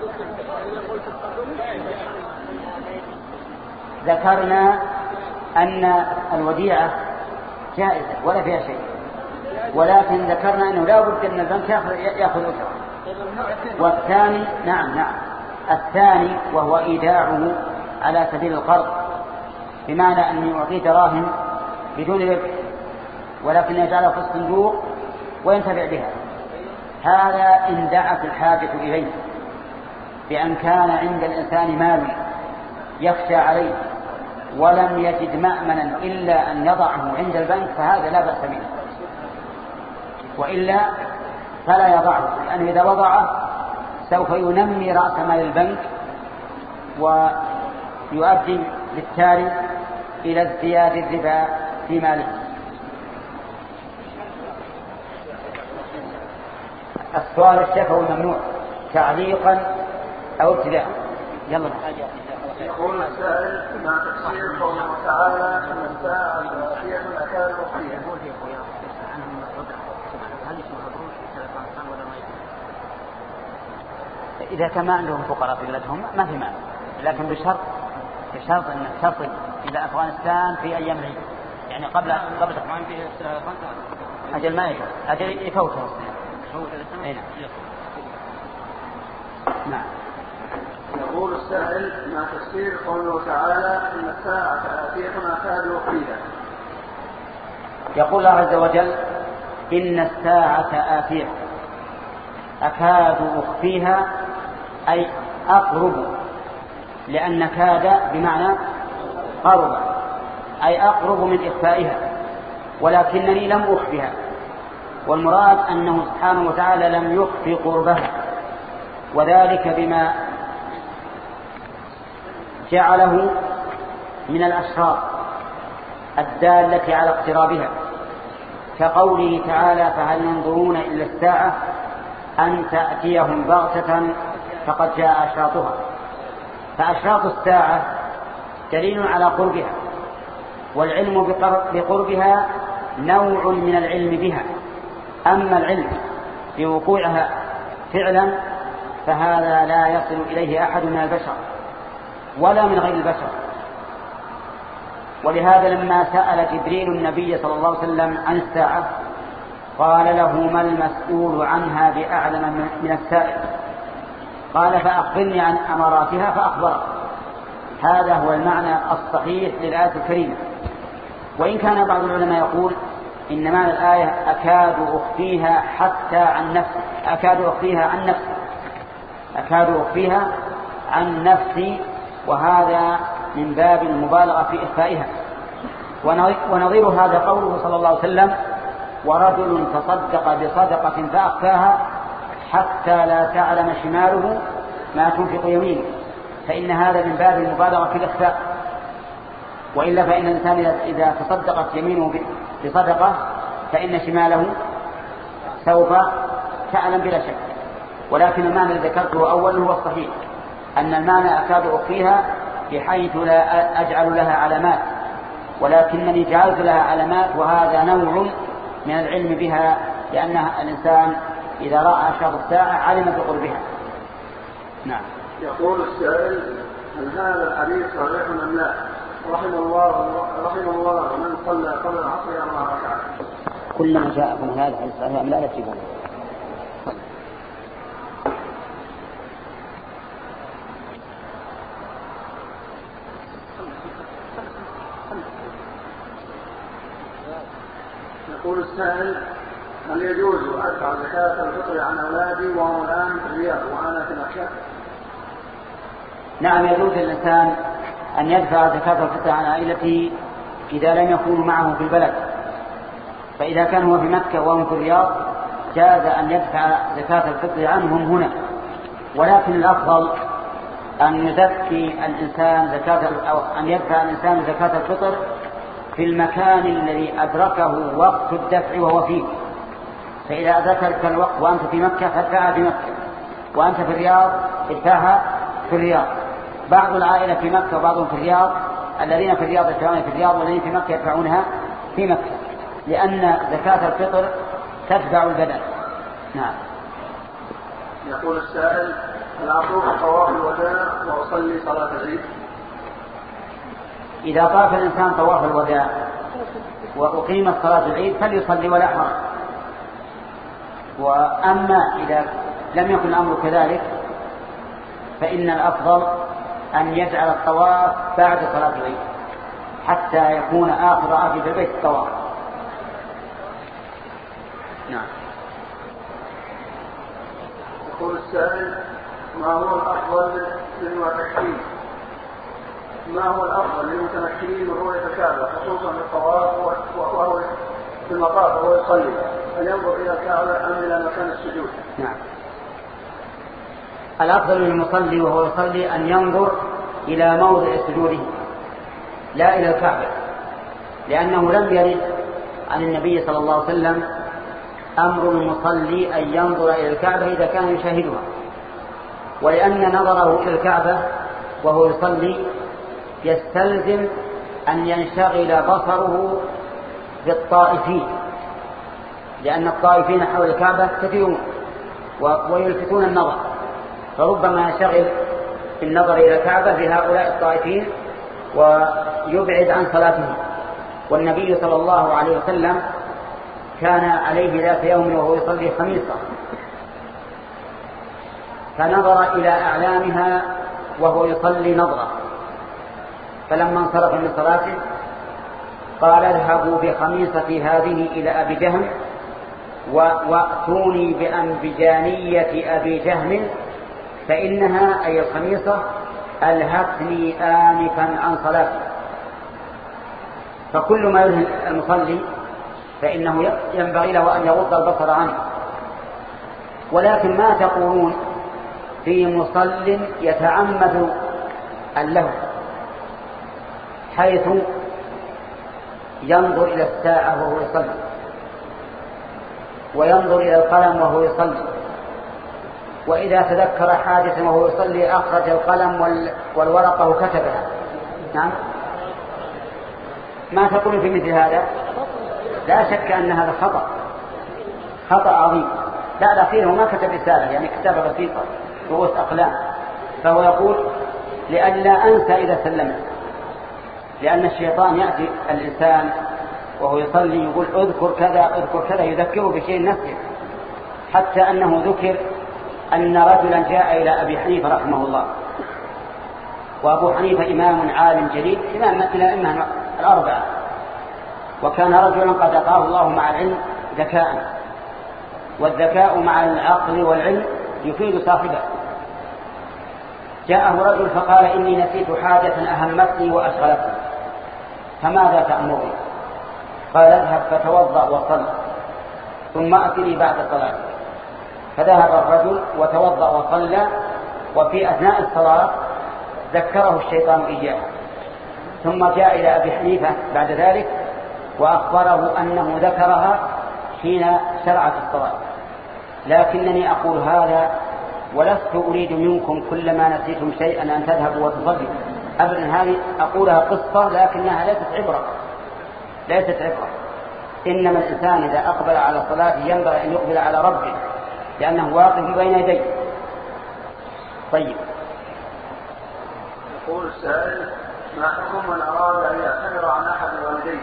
C: ذكرنا أن الوديعة جائزة ولا فيها شيء، ولكن ذكرنا أنه لا بد أن البنك يأخذ أجرة. والثاني نعم نعم الثاني وهو إيداعه على سبيل القرض، بمعنى أن يعطيه دراهم بدون ربح ولكن يجعلها في الصندوق وينتفع بها. هذا إن دعت الحاجة إليه، بأن كان عند الإنسان مال يخشى عليه ولم يجد مأمنا إلا أن يضعه عند البنك فهذا لا بأس منه، وإلا فلا يضعه، لأنه إذا وضعه سوف ينمي رأس مال البنك ويؤدي بالتالي إلى ازدياد الربا في ماله. السؤال الشفوي ممنوع تعليقا أو ابتداء. يلا
D: يقول السائل ما تفسير قوله تعالى أن الساعة آتية أكاد أخفيها.
C: إذا كان ما عندهم فقراء في بلادهم ما في مانع، لكن بشرط بشرط أن تصل إلى أفغانستان في أيام العيد، يعني قبل قبل أجل ما يجب أجل يفوته
D: نعم. يقول السائل ما تفسير قوله تعالى إن الساعة آتية أكاد أخفيها.
C: يقول الله عز وجل إن الساعة آتية أكاد أخفيها أي أقرب، لأن كاد بمعنى قرب أي أقرب من إخفائها، ولكنني لم أخفها، والمراد أنه سبحانه وتعالى لم يخفي قربها، وذلك بما جعله من الأشراط الدالة على اقترابها، كقوله تعالى فهل ينظرون إلا الساعة أن تأتيهم بغتة فقد جاء أشراطها. فأشراط الساعة دليل على قربها، والعلم بقربها نوع من العلم بها، أما العلم بوقوعها فعلا فهذا لا يصل إليه أحد من البشر ولا من غير البشر. ولهذا لما سأل جبريل النبي صلى الله عليه وسلم عن الساعة قال له ما المسؤول عنها بأعلم من السائل، قال فأخبرني عن أماراتها فأخبره. هذا هو المعنى الصحيح للآية الكريمة. وإن كان بعض العلماء يقول إن معنى الآية أكاد أخفيها حتى عن نفسي، أكاد أخفيها عن نفسي أكاد أخفيها عن نفسي وهذا من باب المبالغة في إخفائها. ونظير هذا قوله صلى الله عليه وسلم ورجل تصدق بصدقة فأخفاها حتى لا تعلم شماله ما تنفق يمينه، فإن هذا من باب المبالغة في الإخفاء. وإلا فإن الإنسان إذا تصدقت يمينه بصدقة فإن شماله سوف تعلم بلا شك. ولكن المعنى الذي ذكرته أول هو الصحيح، أن المعنى أكاد أخفيها بحيث لا أجعل لها علامات، ولكنني جعلت لها علامات، وهذا نوع من العلم بها، لأن الإنسان إذا رأى أشراط الساعة علم بقربها. نعم.
D: يقول السائل هل هذا الحديث صحيح أم لا؟ رحم الله رحم الله من صلى قبل العصر أربع ركعات.
C: كلما جاءكم هذا الحديث صحيح أم لا لا تجيبون.
D: يقول السائل هل يجوز أدفع زكاة الفطر عن أولادي وهم الآن في الرياض وأنا في مكة؟
C: نعم، يجوز للإنسان أن يدفع زكاة الفطر عن عائلته إذا لم يكونوا معه في البلد. فإذا كان هو في مكة وهم في الرياض جاز أن يدفع زكاة الفطر عنهم هنا، ولكن الأفضل أن يزكي الإنسان زكاة أو أن يدفع الإنسان زكاة الفطر في المكان الذي أدركه وقت الدفع وهو فيه. فإذا أدركك الوقت وأنت في مكة فادفعها في مكة، وأنت في الرياض ادفعها في الرياض. بعض العائلة في مكة وبعضهم في الرياض، الذين في الرياض يدفعون في الرياض والذين في مكة يدفعونها في مكة، لأن زكاة الفطر تتبع البدن. نعم.
D: يقول السائل: هل أطوف طواف الوداع وأصلي صلاة العيد؟
C: إذا طاف الإنسان طواف الوداع وأقيمت صلاة العيد فليصلي ولا حرج. وأما إذا لم يكن الأمر كذلك فإن الأفضل أن يجعل الطواف بعد صلاة العيد حتى يكون آخر عهد في البيت الطواف. نعم.
D: يقول السائل: ما هو الأفضل للمتمكنين ما هو الأفضل للمتمكنين من رؤية الكعبة خصوصا في الطواف وهو في المطاف وهو يصلي، هل ينظر إلى الكعبة أم إلى مكان السجود؟
C: نعم. الأفضل للمصلي وهو يصلي أن ينظر إلى موضع سجوده لا إلى الكعبة، لأنه لم يرد عن النبي صلى الله عليه وسلم أمر المصلي أن ينظر إلى الكعبة إذا كان يشاهدها، ولأن نظره إلى الكعبة وهو يصلي يستلزم أن ينشغل بصره بالطائفين، لأن الطائفين حول الكعبة كثيرون ويلفتون النظر، فربما ينشغل بالنظر إلى الكعبة بهؤلاء الطائفين ويبعد عن صلاتهم. والنبي صلى الله عليه وسلم كان عليه ذات يوم وهو يصلي خميصة فنظر إلى أعلامها وهو يصلي نظرة، فلما انصرف من صلاته قال: اذهبوا بخميصتي هذه إلى أبي جهم وأتوني بأنبجانية أبي جهم فإنها أي الخميصة ألهتني آنفا عن صلاتي. فكل ما يلهي المصلي فإنه ينبغي له أن يغض البصر عنه. ولكن ما تقولون في مصل يتعمد اللهو حيث ينظر إلى الساعة وهو يصلي، وينظر إلى القلم وهو يصلي، وإذا تذكر حادثا وهو يصلي أخرج القلم والورقة وكتبها؟ نعم. ما تقول في مثل هذا؟ لا شك أن هذا خطأ خطأ عظيم. لا الأخير ما كتب رسالة، يعني كتابة بسيطة رؤوس أقلام، فهو يقول لئلا أنسى إذا سلمت، لأن الشيطان يأتي الإنسان وهو يصلي يقول اذكر كذا اذكر كذا، يذكره بشيء نفسه، حتى أنه ذكر أن رجلا جاء إلى أبي حنيفة رحمه الله، وأبو حنيفة إمام عالم جليل إمام من الأئمة الأربعة، وكان رجلا قد أعطاه الله مع العلم ذكاء، والذكاء مع العقل والعلم يفيد صاحبه. جاءه رجل فقال: إني نسيت حاجة أهمتني وأشغلتني فماذا تأمرني؟ قال: اذهب فتوضأ وصل ثم أتني بعد صلاة. فذهب الرجل وتوضأ وصلى، وفي أثناء الصلاة ذكره الشيطان إياه، ثم جاء إلى أبي حنيفة بعد ذلك وأخبره أنه ذكرها حين شرعت الصلاة. لكنني أقول هذا ولست أريد منكم كلما نسيتم شيئا أن تذهبوا وتصلوا أبدا، هذه أقولها قصة لكنها ليست عبرة ليست عبرة إنما الإنسان إذا أقبل على الصلاة ينبغي أن يقبل على ربه لأنه واقف بين يديه. طيب.
D: يقول السائل: ما حكم من أراد أن يعتمر عن أحد الوالدين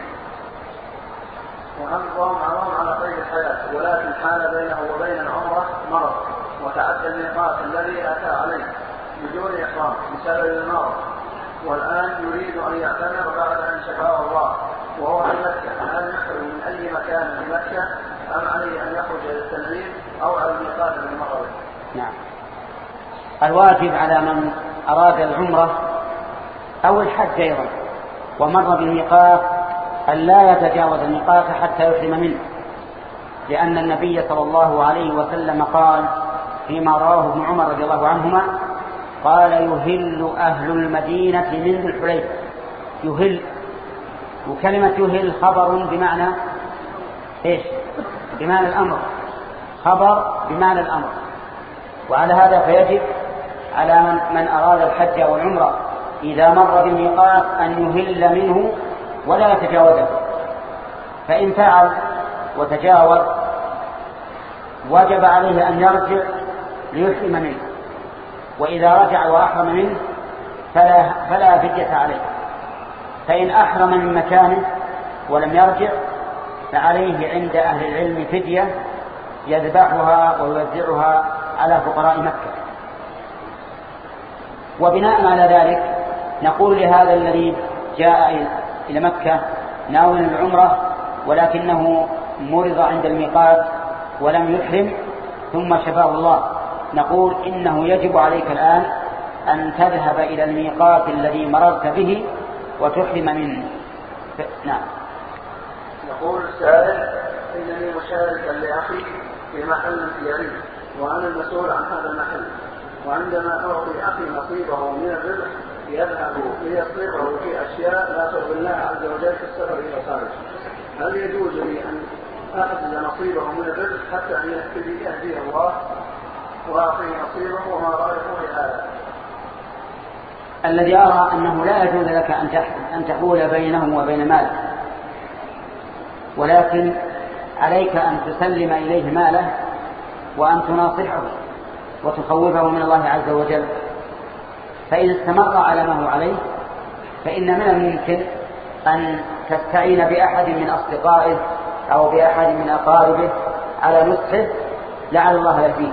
D: وهم معهم على قيد الحياة، ولكن حال بينه وبين العمرة مرض وتعدى الميقات الذي أتى عليه بدون إحرام بسبب المرض، والآن يريد أن يعتمر بعد أن شفاه الله وهو في مكة، هل يحرم من أي مكان في مكة أم عليه أن يخرج إلى التنعيم أو على الميقات الذي مر به؟
C: نعم. الواجب على من أراد العمرة أو الحج أيضا ومر بالميقات أن لا يتجاوز الميقات حتى يحرم منه، لأن النبي صلى الله عليه وسلم قال فيما رواه ابن عمر رضي الله عنهما قال يهل أهل المدينة من ذي الحليفة. يهل، وكلمة يهل خبر بمعنى إيش؟ بمعنى الأمر، خبر بمعنى الأمر. وعلى هذا فيجب على من, من أراد الحج والعمرة إذا مر بالميقات أن يهل منه ولا يتجاوزه، فإن فعل وتجاوز وجب عليه أن يرجع ليحرم منه، وإذا رجع وأحرم منه فلا, فلا فدية عليه. فإن أحرم من مكانه ولم يرجع فعليه عند أهل العلم فدية يذبحها ويوزعها على فقراء مكة. وبناء على ذلك نقول لهذا الذي جاء إلى مكة ناوي العمرة ولكنه مرض عند الميقات ولم يحرم ثم شفاه الله، نقول إنه يجب عليك الآن أن تذهب إلى الميقات الذي مررت به وتحرم منه. نعم.
D: يقول السائل إنني مشاركا لأخي في محل تجاري وأنا المسؤول عن هذا المحل، وعندما أعطي أخي نصيبه من الربح يذهب ليصرفه في أشياء لا ترضي الله عز وجل في السفر إلى الخارج، هل يجوز لي أن أخذ نصيبه من الربح حتى أن يهتدي يهديه الله وأعطيه نصيبه؟ وما رأيكم في هذا؟
C: الذي أرى أنه لا يجوز لك أن تحول بينهم وبين ماله، ولكن عليك أن تسلم إليه ماله وأن تناصحه وتخوفه من الله عز وجل. فإن استمر على ما هو عليه فإن من الممكن أن تستعين بأحد من أصدقائه أو بأحد من أقاربه على نصحه لعل الله يهديه.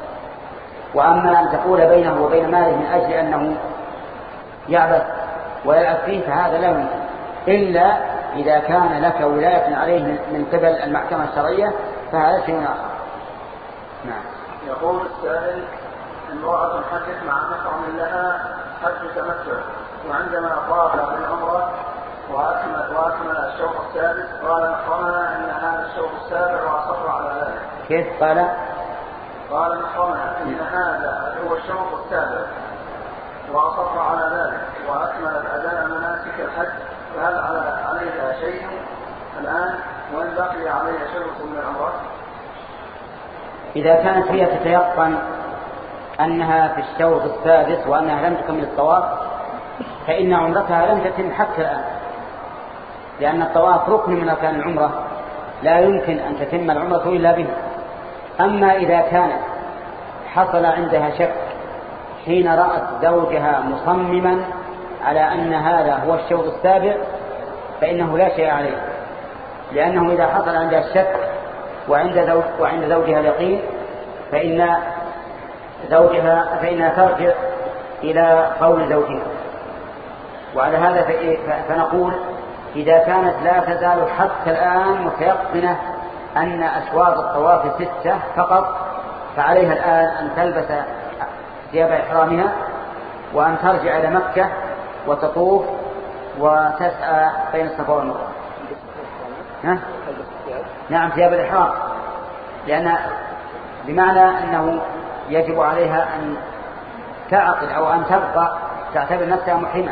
C: وأما أن تحول بينه وبين ماله من أجل أنه يعبث ويلعب فيه فهذا لا يمكن، إلا إذا كان لك ولاية عليه من قبل المحكمة الشرعية فهذا شيء آخر. نعم.
D: يقول السائل امرأة حجت مع محرم لها حج تمتع، وعندما طاف بالعمرة وأكمل وأكمل الشوط السادس قال محرمها أن هذا الشوط السابع وأصر على ذلك.
C: كيف قال؟
D: قال محرمها أن هذا هو الشوط السابع وأصر على ذلك وأكملت أداء مناسك الحج، فهل عليها شيء الآن وإن بقي عليها شيء من العمرة؟
C: إذا كانت هي تتيقن أنها في الشوط السادس وأنها لم تكمل الطواف فإن عمرتها لم تتم حتى الآن، لأن الطواف ركن من أركان العمرة لا يمكن أن تتم العمرة إلا به. أما إذا كانت حصل عندها شك حين رأت زوجها مصمما على أن هذا هو الشوط السابع فإنه لا شيء عليه، لأنه إذا حصل عندها الشك وعند زوج وعند زوجها اليقين فإن زوجها فإنها ترجع إلى قول زوجها. وعلى هذا فنقول إذا كانت لا تزال حتى الآن متيقنة أن أشواط الطواف ستة فقط فعليها الآن أن تلبس ثياب إحرامها وأن ترجع إلى مكة وتطوف وتسعى بين الصفا والمروة. ها؟ نعم ثياب الإحرام، لأن بمعنى أنه يجب عليها أن تعقل أو أن تبقى تعتبر نفسها محرمة.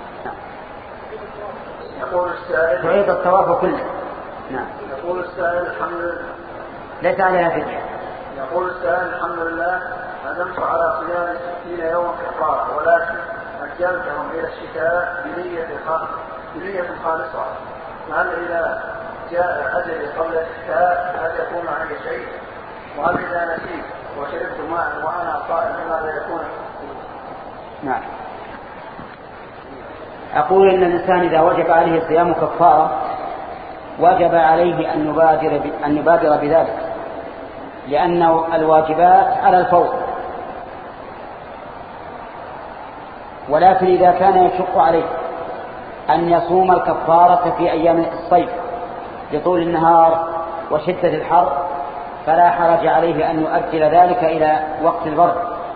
D: يقول السائل
C: تعيد الطواف كله. نعم.
D: يقول السائل الحمد لله
C: ليس عليها فدية.
D: يقول السائل الحمد لله عزمت على صيام ستين يوم كفارة ولكن أجلتهم إلى الشتاء بنية بنية خالصة، هل إذا جاء أجل قبل الشتاء هل يكون معي شيء؟ وهل إذا نسيت وشربت ماء وأنا صائم ماذا يكون؟
C: نعم. أقول إن الإنسان إذا وجب عليه صيام كفارة وجب عليه أن يبادر أن يبادر بذلك، لأن الواجبات على الفور. ولكن إذا كان يشق عليه أن يصوم الكفارة في أيام الصيف لطول النهار وشدة الحر فلا حرج عليه أن يؤجل ذلك إلى وقت البرد.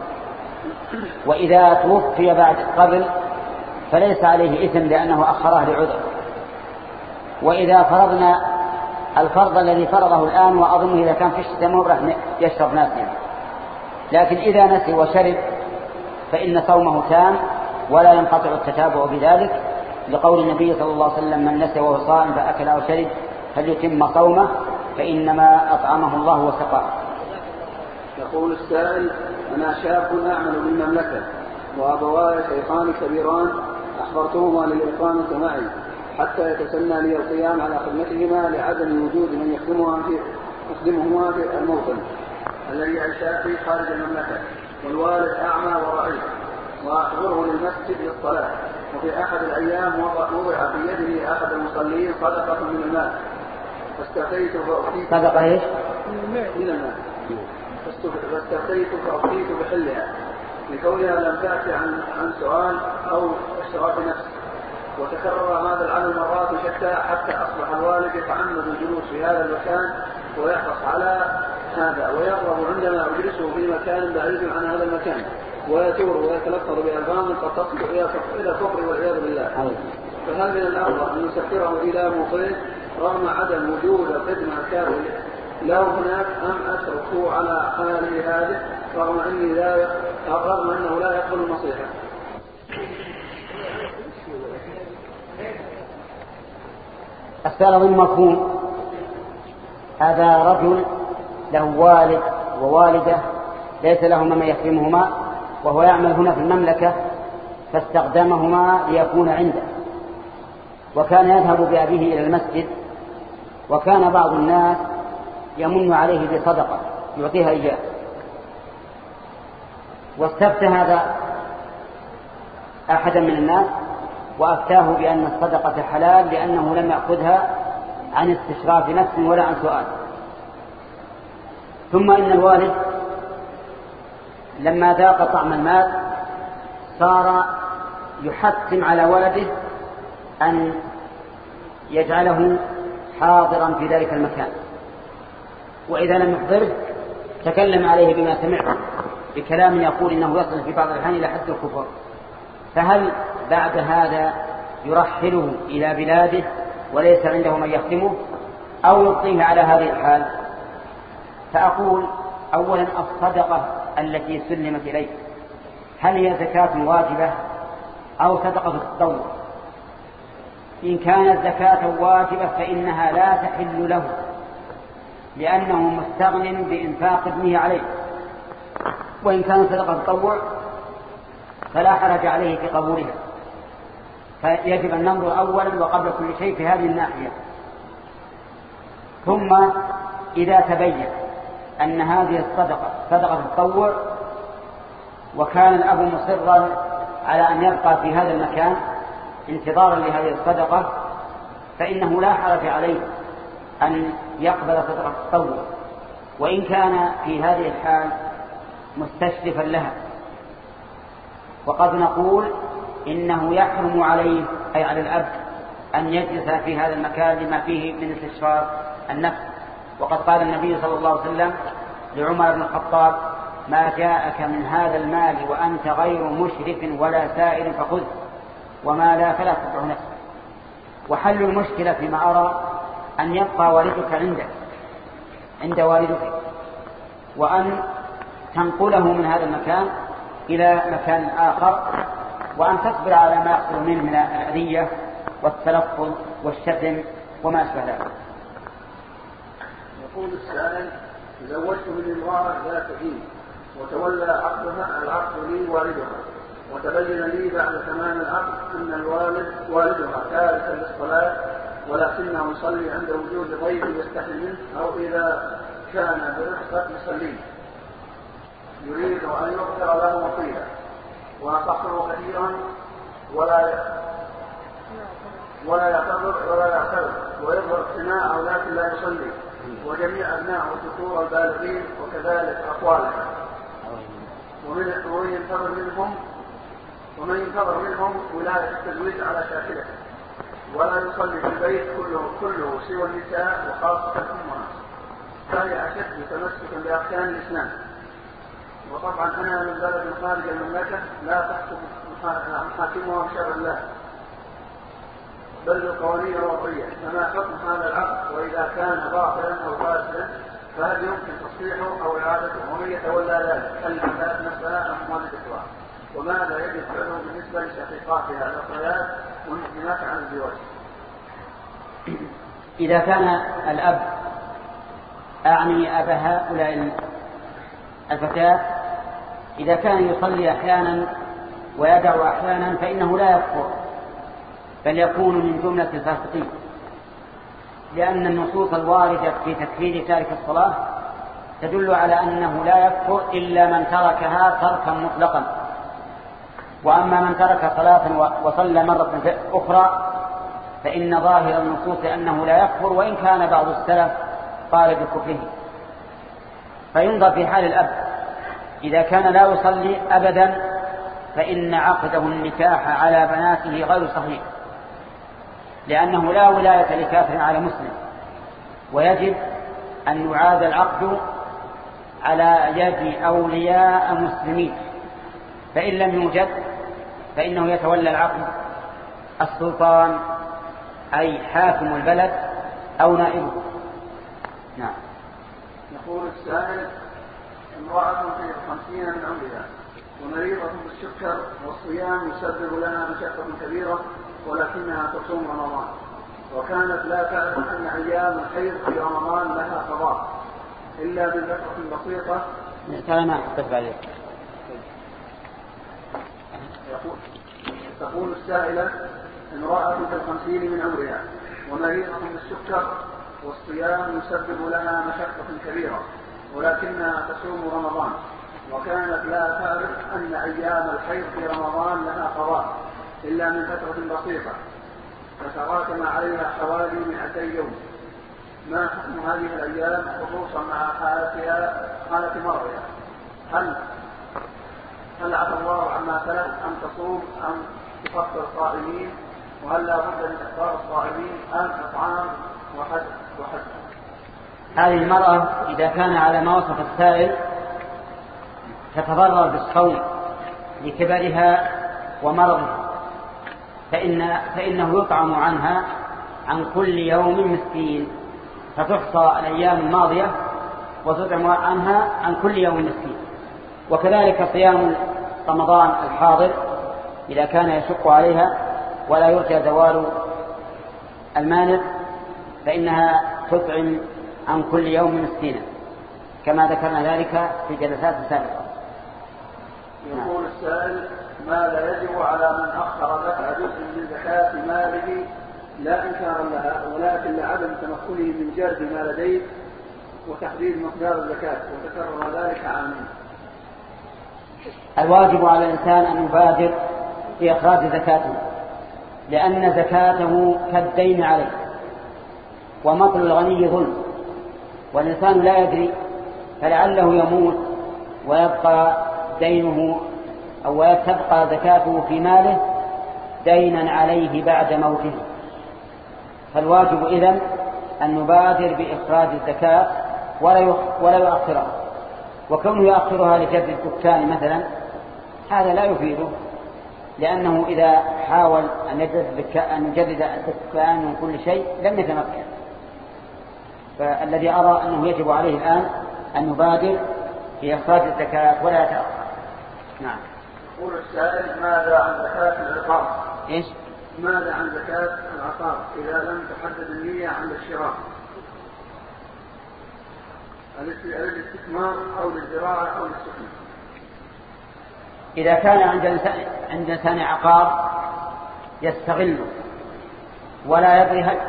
C: وإذا توفي بعد قبل فليس عليه إثم لأنه أخره لعذر. وإذا فرضنا الفرض الذي فرضه الآن، وأظنه إذا كان في الشتاء مبرح يشرب ناسيا، لكن إذا نسي وشرب فإن صومه تام ولا ينقطع التتابع بذلك، لقول النبي صلى الله عليه وسلم: من نسي وهو صائم فأكل أو شرب فليتم صومه فإنما أطعمه الله وسقاه.
D: يقول السائل: أنا شاب أعمل بالمملكة وأبواي شيخان كبيران أحضرتهما للإقامة معي حتى يتسنى لي القيام على خدمتهما لعدم وجود من يخدمهما في يخدمهما في الموطن الذي عشاء فيه خارج المملكة، والوالد أعمى ورعيل، وأحضره للمسجد للصلاة. وفي أحد الأيام وضع في يده أحد المصلين صدقة من المال فاستفتيت فأفتيت
C: صدقة إيش؟
D: من المال فاستفتيت فأفتيت بحلها لكونها لم تأتي عن عن سؤال أو اشتراك نفس. وتكرر هذا العمل مرات شتى حتى أصبح الوالد يتعمد الجلوس في هذا المكان ويحرص على هذا، ويغضب عندما أجلسه في مكان بعيد عن هذا المكان، ويثور ويتلفظ بألفاظ قد تصل إلى الكفر والعياذ بالله. فهل من الأفضل أن نسفره إلى موطنه رغم عدم وجود الخدمة الكافية له هناك، أم أتركه على حاله هذه رغم أني لا رغم أنه لا يقبل النصيحة؟
C: السؤال ضمن مفهوم. هذا رجل له والد ووالدة ليس لهما من يخدمهما، وهو يعمل هنا في المملكة فاستخدمهما ليكون عنده، وكان يذهب بأبيه إلى المسجد، وكان بعض الناس يمن عليه بصدقة يعطيها إياه، واستفتى هذا أحدا من الناس وأفتاه بأن الصدقة حلال لأنه لم يأخذها عن استشراف نفس ولا عن سؤال. ثم إن الوالد لما ذاق طعم المال صار يحتم على ولده أن يجعله حاضرا في ذلك المكان، وإذا لم يحضره تكلم عليه بما سمعه بكلام يقول إنه يصل في بعض الأحيان إلى حد الكفر. فهل بعد هذا يرحله إلى بلاده وليس عنده من يخدمه، أو يبقيه على هذه الحال؟ فأقول أولا الصدقة التي سلمت إليه هل هي زكاة واجبة أو صدقة التطوع؟ إن كانت زكاة واجبة فإنها لا تحل له لأنه مستغن بإنفاق ابنه عليه، وإن كانت صدقة التطوع فلا حرج عليه في قبولها. فيجب أن ننظر أولا وقبل كل شيء في هذه الناحية. ثم إذا تبين أن هذه الصدقة صدقة التطوع وكان الأب مصرا على أن يبقى في هذا المكان انتظارا لهذه الصدقة، فإنه لا حرج عليه أن يقبل صدقة التطوع، وإن كان في هذه الحال مستشرفا لها. وقد نقول إنه يحرم عليه أي على الأب أن يجلس في هذا المكان لما فيه من استشراف النفس. وقد قال النبي صلى الله عليه وسلم لعمر بن الخطاب: ما جاءك من هذا المال وأنت غير مشرف ولا سائل فخذ، وما لا فلا تدع نفسك. وحل المشكلة فيما أرى أن يبقى والدك عندك عند والدك، وأن تنقله من هذا المكان إلى مكان آخر، وأن تصبر على ما يحصل منه من الأذية والتلفظ والشتم وما أشبه ذلك.
D: يقول السائل: تزوجت من امرأة ذات دين وتولى عقدها العقد لي والدها، وتبين لي بعد تمام العقد أن الوالد والدها تارك للصلاة ولكنه يصلي عند وجود ضيف يستحي منه أو إذا كان برفقة يصلي، يريد أن يغفر له وصية وأصحه كثيرا ولا ولا يعتذر ولا يعتذر ويظهر اقتناعه لكن لا يصلي، وجميع أبناء الذكور البالغين وكذلك أقوالهم، ومن ينتظر منهم ومن ينتظر منهم ولاية التزويج على شاكلته، ولا يصلي في البيت كله كله سوى النساء وخاصة الأمهات. فهي أشد تمسكا بأركان الإسلام. وطبعا أنا من بلد خارج المملكة لا تحكم حاكمها بشرع الله بل القوانين الوضعية. فما حكم هذا العقد وإذا كان باطلا أو فاسدا فهل يمكن تصحيحه أو إعادته ومن يتولى ذلك؟ هل العباد مسألة أم والدتها؟ وماذا يجب فعله بالنسبة لشقيقاتها الأخوات والمسلمات عن الزواج؟
C: إذا كان الأب أعني أبا هؤلاء الفتاة إذا كان يصلي أحيانا ويدع أحيانا فإنه لا يكفر بل يكون من جملة الفاسقين، لأن النصوص الواردة في تكفير تارك الصلاة تدل على أنه لا يكفر إلا من تركها تركا مطلقا. وأما من ترك صلاة وصلى مرة أخرى فإن ظاهر النصوص أنه لا يكفر، وإن كان بعض السلف قال بكفره. فينظر في حال الأب إذا كان لا يصلي أبدا فإن عقده النكاح على بناته غير صحيح، لأنه لا ولاية لكافر على مسلم، ويجب أن يعاد العقد على يد أولياء مسلمين. فإن لم يوجد فإنه يتولى العقد السلطان أي حاكم البلد أو نائبه. نعم.
D: يقول السائل: امرأة في خمسين من عمرها ومريضة بالسكر والصيام يسبب لها مشقة كبيرة ولكنها تصوم رمضان، وكانت لا تعرف أن أيام الحيض في رمضان لها قضاء إلا من فترة بسيطة.
C: كلام أحسب عليك.
D: تقول السائلة: امرأة في الخمسين من عمرها ومريضة بالسكر والصيام يسبب لها مشقة كبيرة ولكنها تصوم رمضان، وكانت لا تعرف أن أيام الحيض في رمضان لها قضاء إلا من فترة بسيطة فتراكم عليها حوالي مئتي يوم. ما حكم هذه الأيام خصوصا مع حالتها حالة مرضها؟ هل هل عفى الله عما سلف أم تصوم أم تفطر الصائمين؟ وهل لا بد من إفطار الصائمين أم إطعام وحد وحد؟
C: هذه المرأة إذا كان على ما وصف السائل تتضرر بالصوم لكبرها ومرضها فإن فإنه يطعم عنها عن كل يوم مسكين، فتحصى الأيام الماضية وتطعم عنها عن كل يوم مسكين. وكذلك صيام رمضان الحاضر إذا كان يشق عليها ولا يرجى زوال المانع فإنها تطعم عن كل يوم مسكينا كما ذكرنا ذلك في جلسات سابقة.
D: يقول السائل: ماذا يجب على من أخر دفع جزء من زكاة ماله لا إنكارا لها ولكن لعدم تمكنه من جلب ما لديه وتحديد مقدار الزكاة وتكرر ذلك عامين؟
C: الواجب على الإنسان أن يبادر في إخراج زكاته، لأن زكاته كالدين عليه، ومطل الغني ظلم، والإنسان لا يدري فلعله يموت ويبقى دينه أو تبقى زكاته في ماله دينا عليه بعد موته. فالواجب إذن أن نبادر بإخراج الزكاة ولا يؤخرها، وكونه يؤخرها لجد الدكان مثلا هذا لا يفيده، لأنه إذا حاول أن يجدد الدكان من كل شيء لم يتمكن. فالذي أرى أنه يجب عليه الآن أن نبادر في إخراج الزكاة ولا يتأخر. نعم.
D: يقول السائل: ماذا عن زكاة العقار؟
C: إيش؟
D: ماذا عن زكاة العقار إذا لم تحدد النية عند الشراء؟ للاستثمار أو للزراعة أو للسكن؟
C: إذا كان عند عند إنسان عقار يستغله ولا يدري هل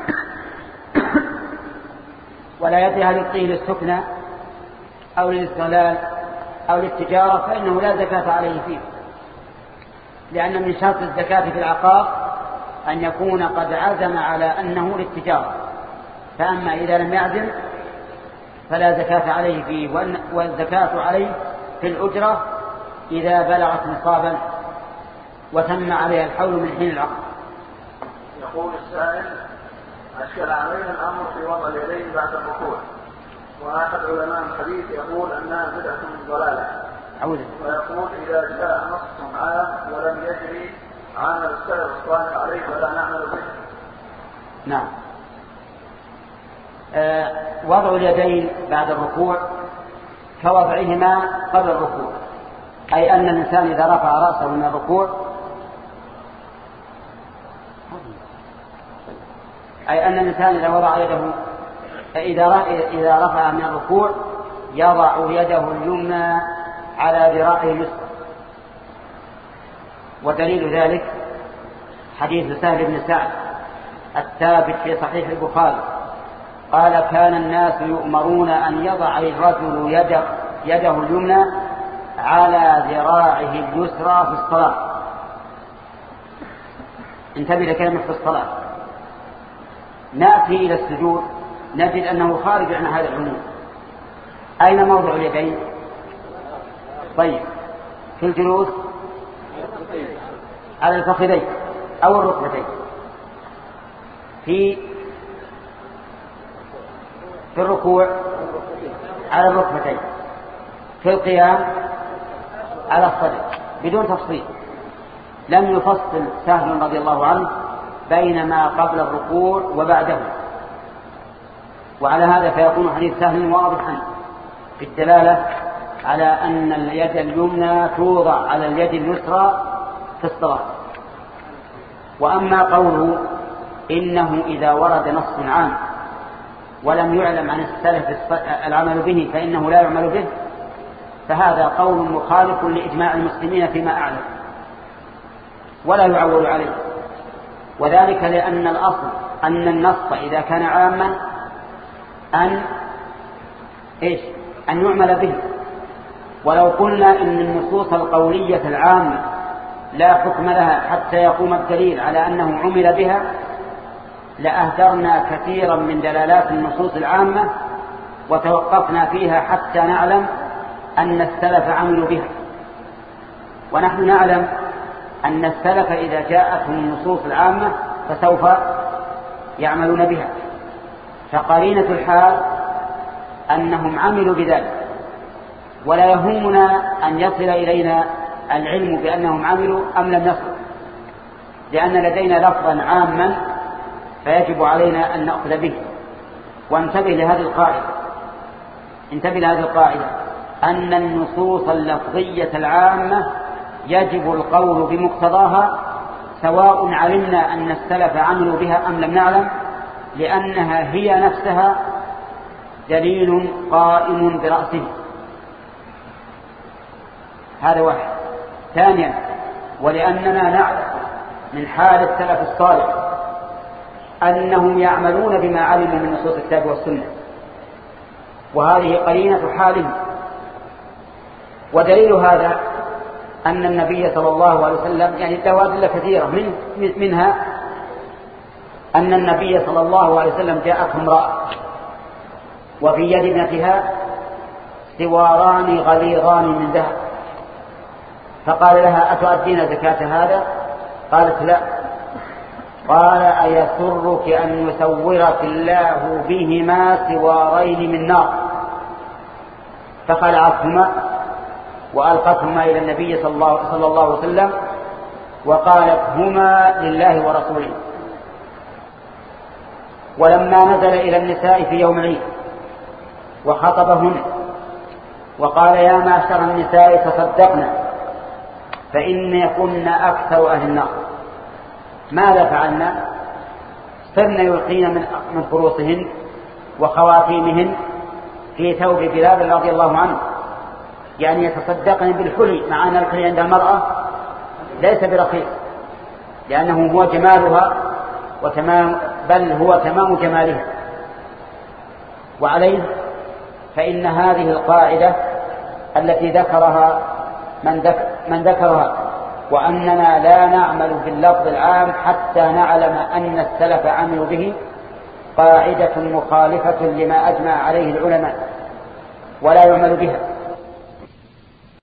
C: ولا يدري هل يعطيه للسكنى أو للاستغلال أو للتجارة فإنه لا زكاة عليه فيه، لأن من شرط الزكاة في العقار أن يكون قد عزم على أنه للتجارة. فأما إذا لم يعزم فلا زكاة عليه فيه، والزكاة عليه في الأجرة إذا بلغت نصابا وتم عليها الحول من حين العقد.
D: يقول السائل: أشكل علينا الأمر في وضع اليدين بعد الركوع، وأحد علماء الحديث يقول أنها بدعة ضلالة، ويقول إذا جاء نص عام ولم يجري عمل السلف الصالح عليه فلا نعمل به.
C: نعم. آه وضع اليدين بعد الركوع كوضعهما قبل الركوع، أي أن الإنسان إذا رفع رأسه من الركوع أي أن الإنسان إذا وضع يده إذا رفع من الركوع يضع يده اليمنى على ذراعه اليسرى. ودليل ذلك حديث سهل بن سعد الثابت في صحيح البخاري قال كان الناس يؤمرون أن يضع الرجل يده, يده اليمنى على ذراعه اليسرى في الصلاة. انتبه لكلمة في الصلاة. نأتي إلى السجود نجد أنه خارج عن هذا العموم. أين موضع اليدين؟ طيب في الجلوس على الفخذين أو الركبتين، في في الركوع على الركبتين، في القيام على الصدر، بدون تفصيل. لم يفصل سهل رضي الله عنه بين ما قبل الركوع وبعده. وعلى هذا فيكون حديث سهل واضحا في الدلالة على أن اليد اليمنى توضع على اليد اليسرى في الصلاة. وأما قوله إنه إذا ورد نص عام ولم يعلم عن السلف العمل به فإنه لا يعمل به، فهذا قول مخالف لإجماع المسلمين فيما أعلم ولا يعول عليه. وذلك لأن الأصل أن النص إذا كان عاما أن إيش أن يعمل به. ولو قلنا إن النصوص القولية العامة لا حكم لها حتى يقوم الدليل على أنه عمل بها لأهدرنا كثيرا من دلالات النصوص العامة وتوقفنا فيها حتى نعلم أن السلف عملوا بها. ونحن نعلم أن السلف إذا جاءتهم النصوص العامة فسوف يعملون بها. فقرينة الحال أنهم عملوا بذلك، ولا يهمنا أن يصل إلينا العلم بأنهم عملوا أم لم يصل، لأن لدينا لفظا عاما فيجب علينا أن نأخذ به. وانتبه لهذه القاعدة انتبه لهذه القاعدة أن النصوص اللفظية العامة يجب القول بمقتضاها سواء علمنا أن السلف عملوا بها أم لم نعلم، لأنها هي نفسها دليل قائم برأسه. هذا واحد. ثانيا ولأننا نعلم من حال السلف الصالح أنهم يعملون بما علموا من نصوص الكتاب والسنة، وهذه قرينة حالهم. ودليل هذا أن النبي صلى الله عليه وسلم يعني له أدلة كثيرة من منها أن النبي صلى الله عليه وسلم جاءته امرأة وفي يد ابنتها سواران غليظان من ذهب، فقال لها أتؤدين زكاة هذا؟ قالت لا. قال أيسرك أن يسورك الله بهما سوارين من نار؟ فخلعتهما وألقتهما إلى النبي صلى الله, صلى الله عليه وسلم وقالت هما لله ورسوله. ولما نزل إلى النساء في يوم العيد وخطبهن وقال يا معشر النساء تصدقنا فإن يكن أكثر أهل النار، ماذا فعلنا؟ صرنا يلقين من فروسهن وخواتيمهن في ثوب بلال رضي الله عنه، يعني يتصدقن بالحلي، مع أن الحلي عند المرأة ليس برخيص لأنه هو جمالها وتمام، بل هو تمام جمالها. وعليه فإن هذه القاعدة التي ذكرها من, ذكر من ذكرها وأننا لا نعمل باللفظ العام حتى نعلم أن السلف عملوا به قاعدة مخالفة لما أجمع عليه العلماء ولا يعمل بها.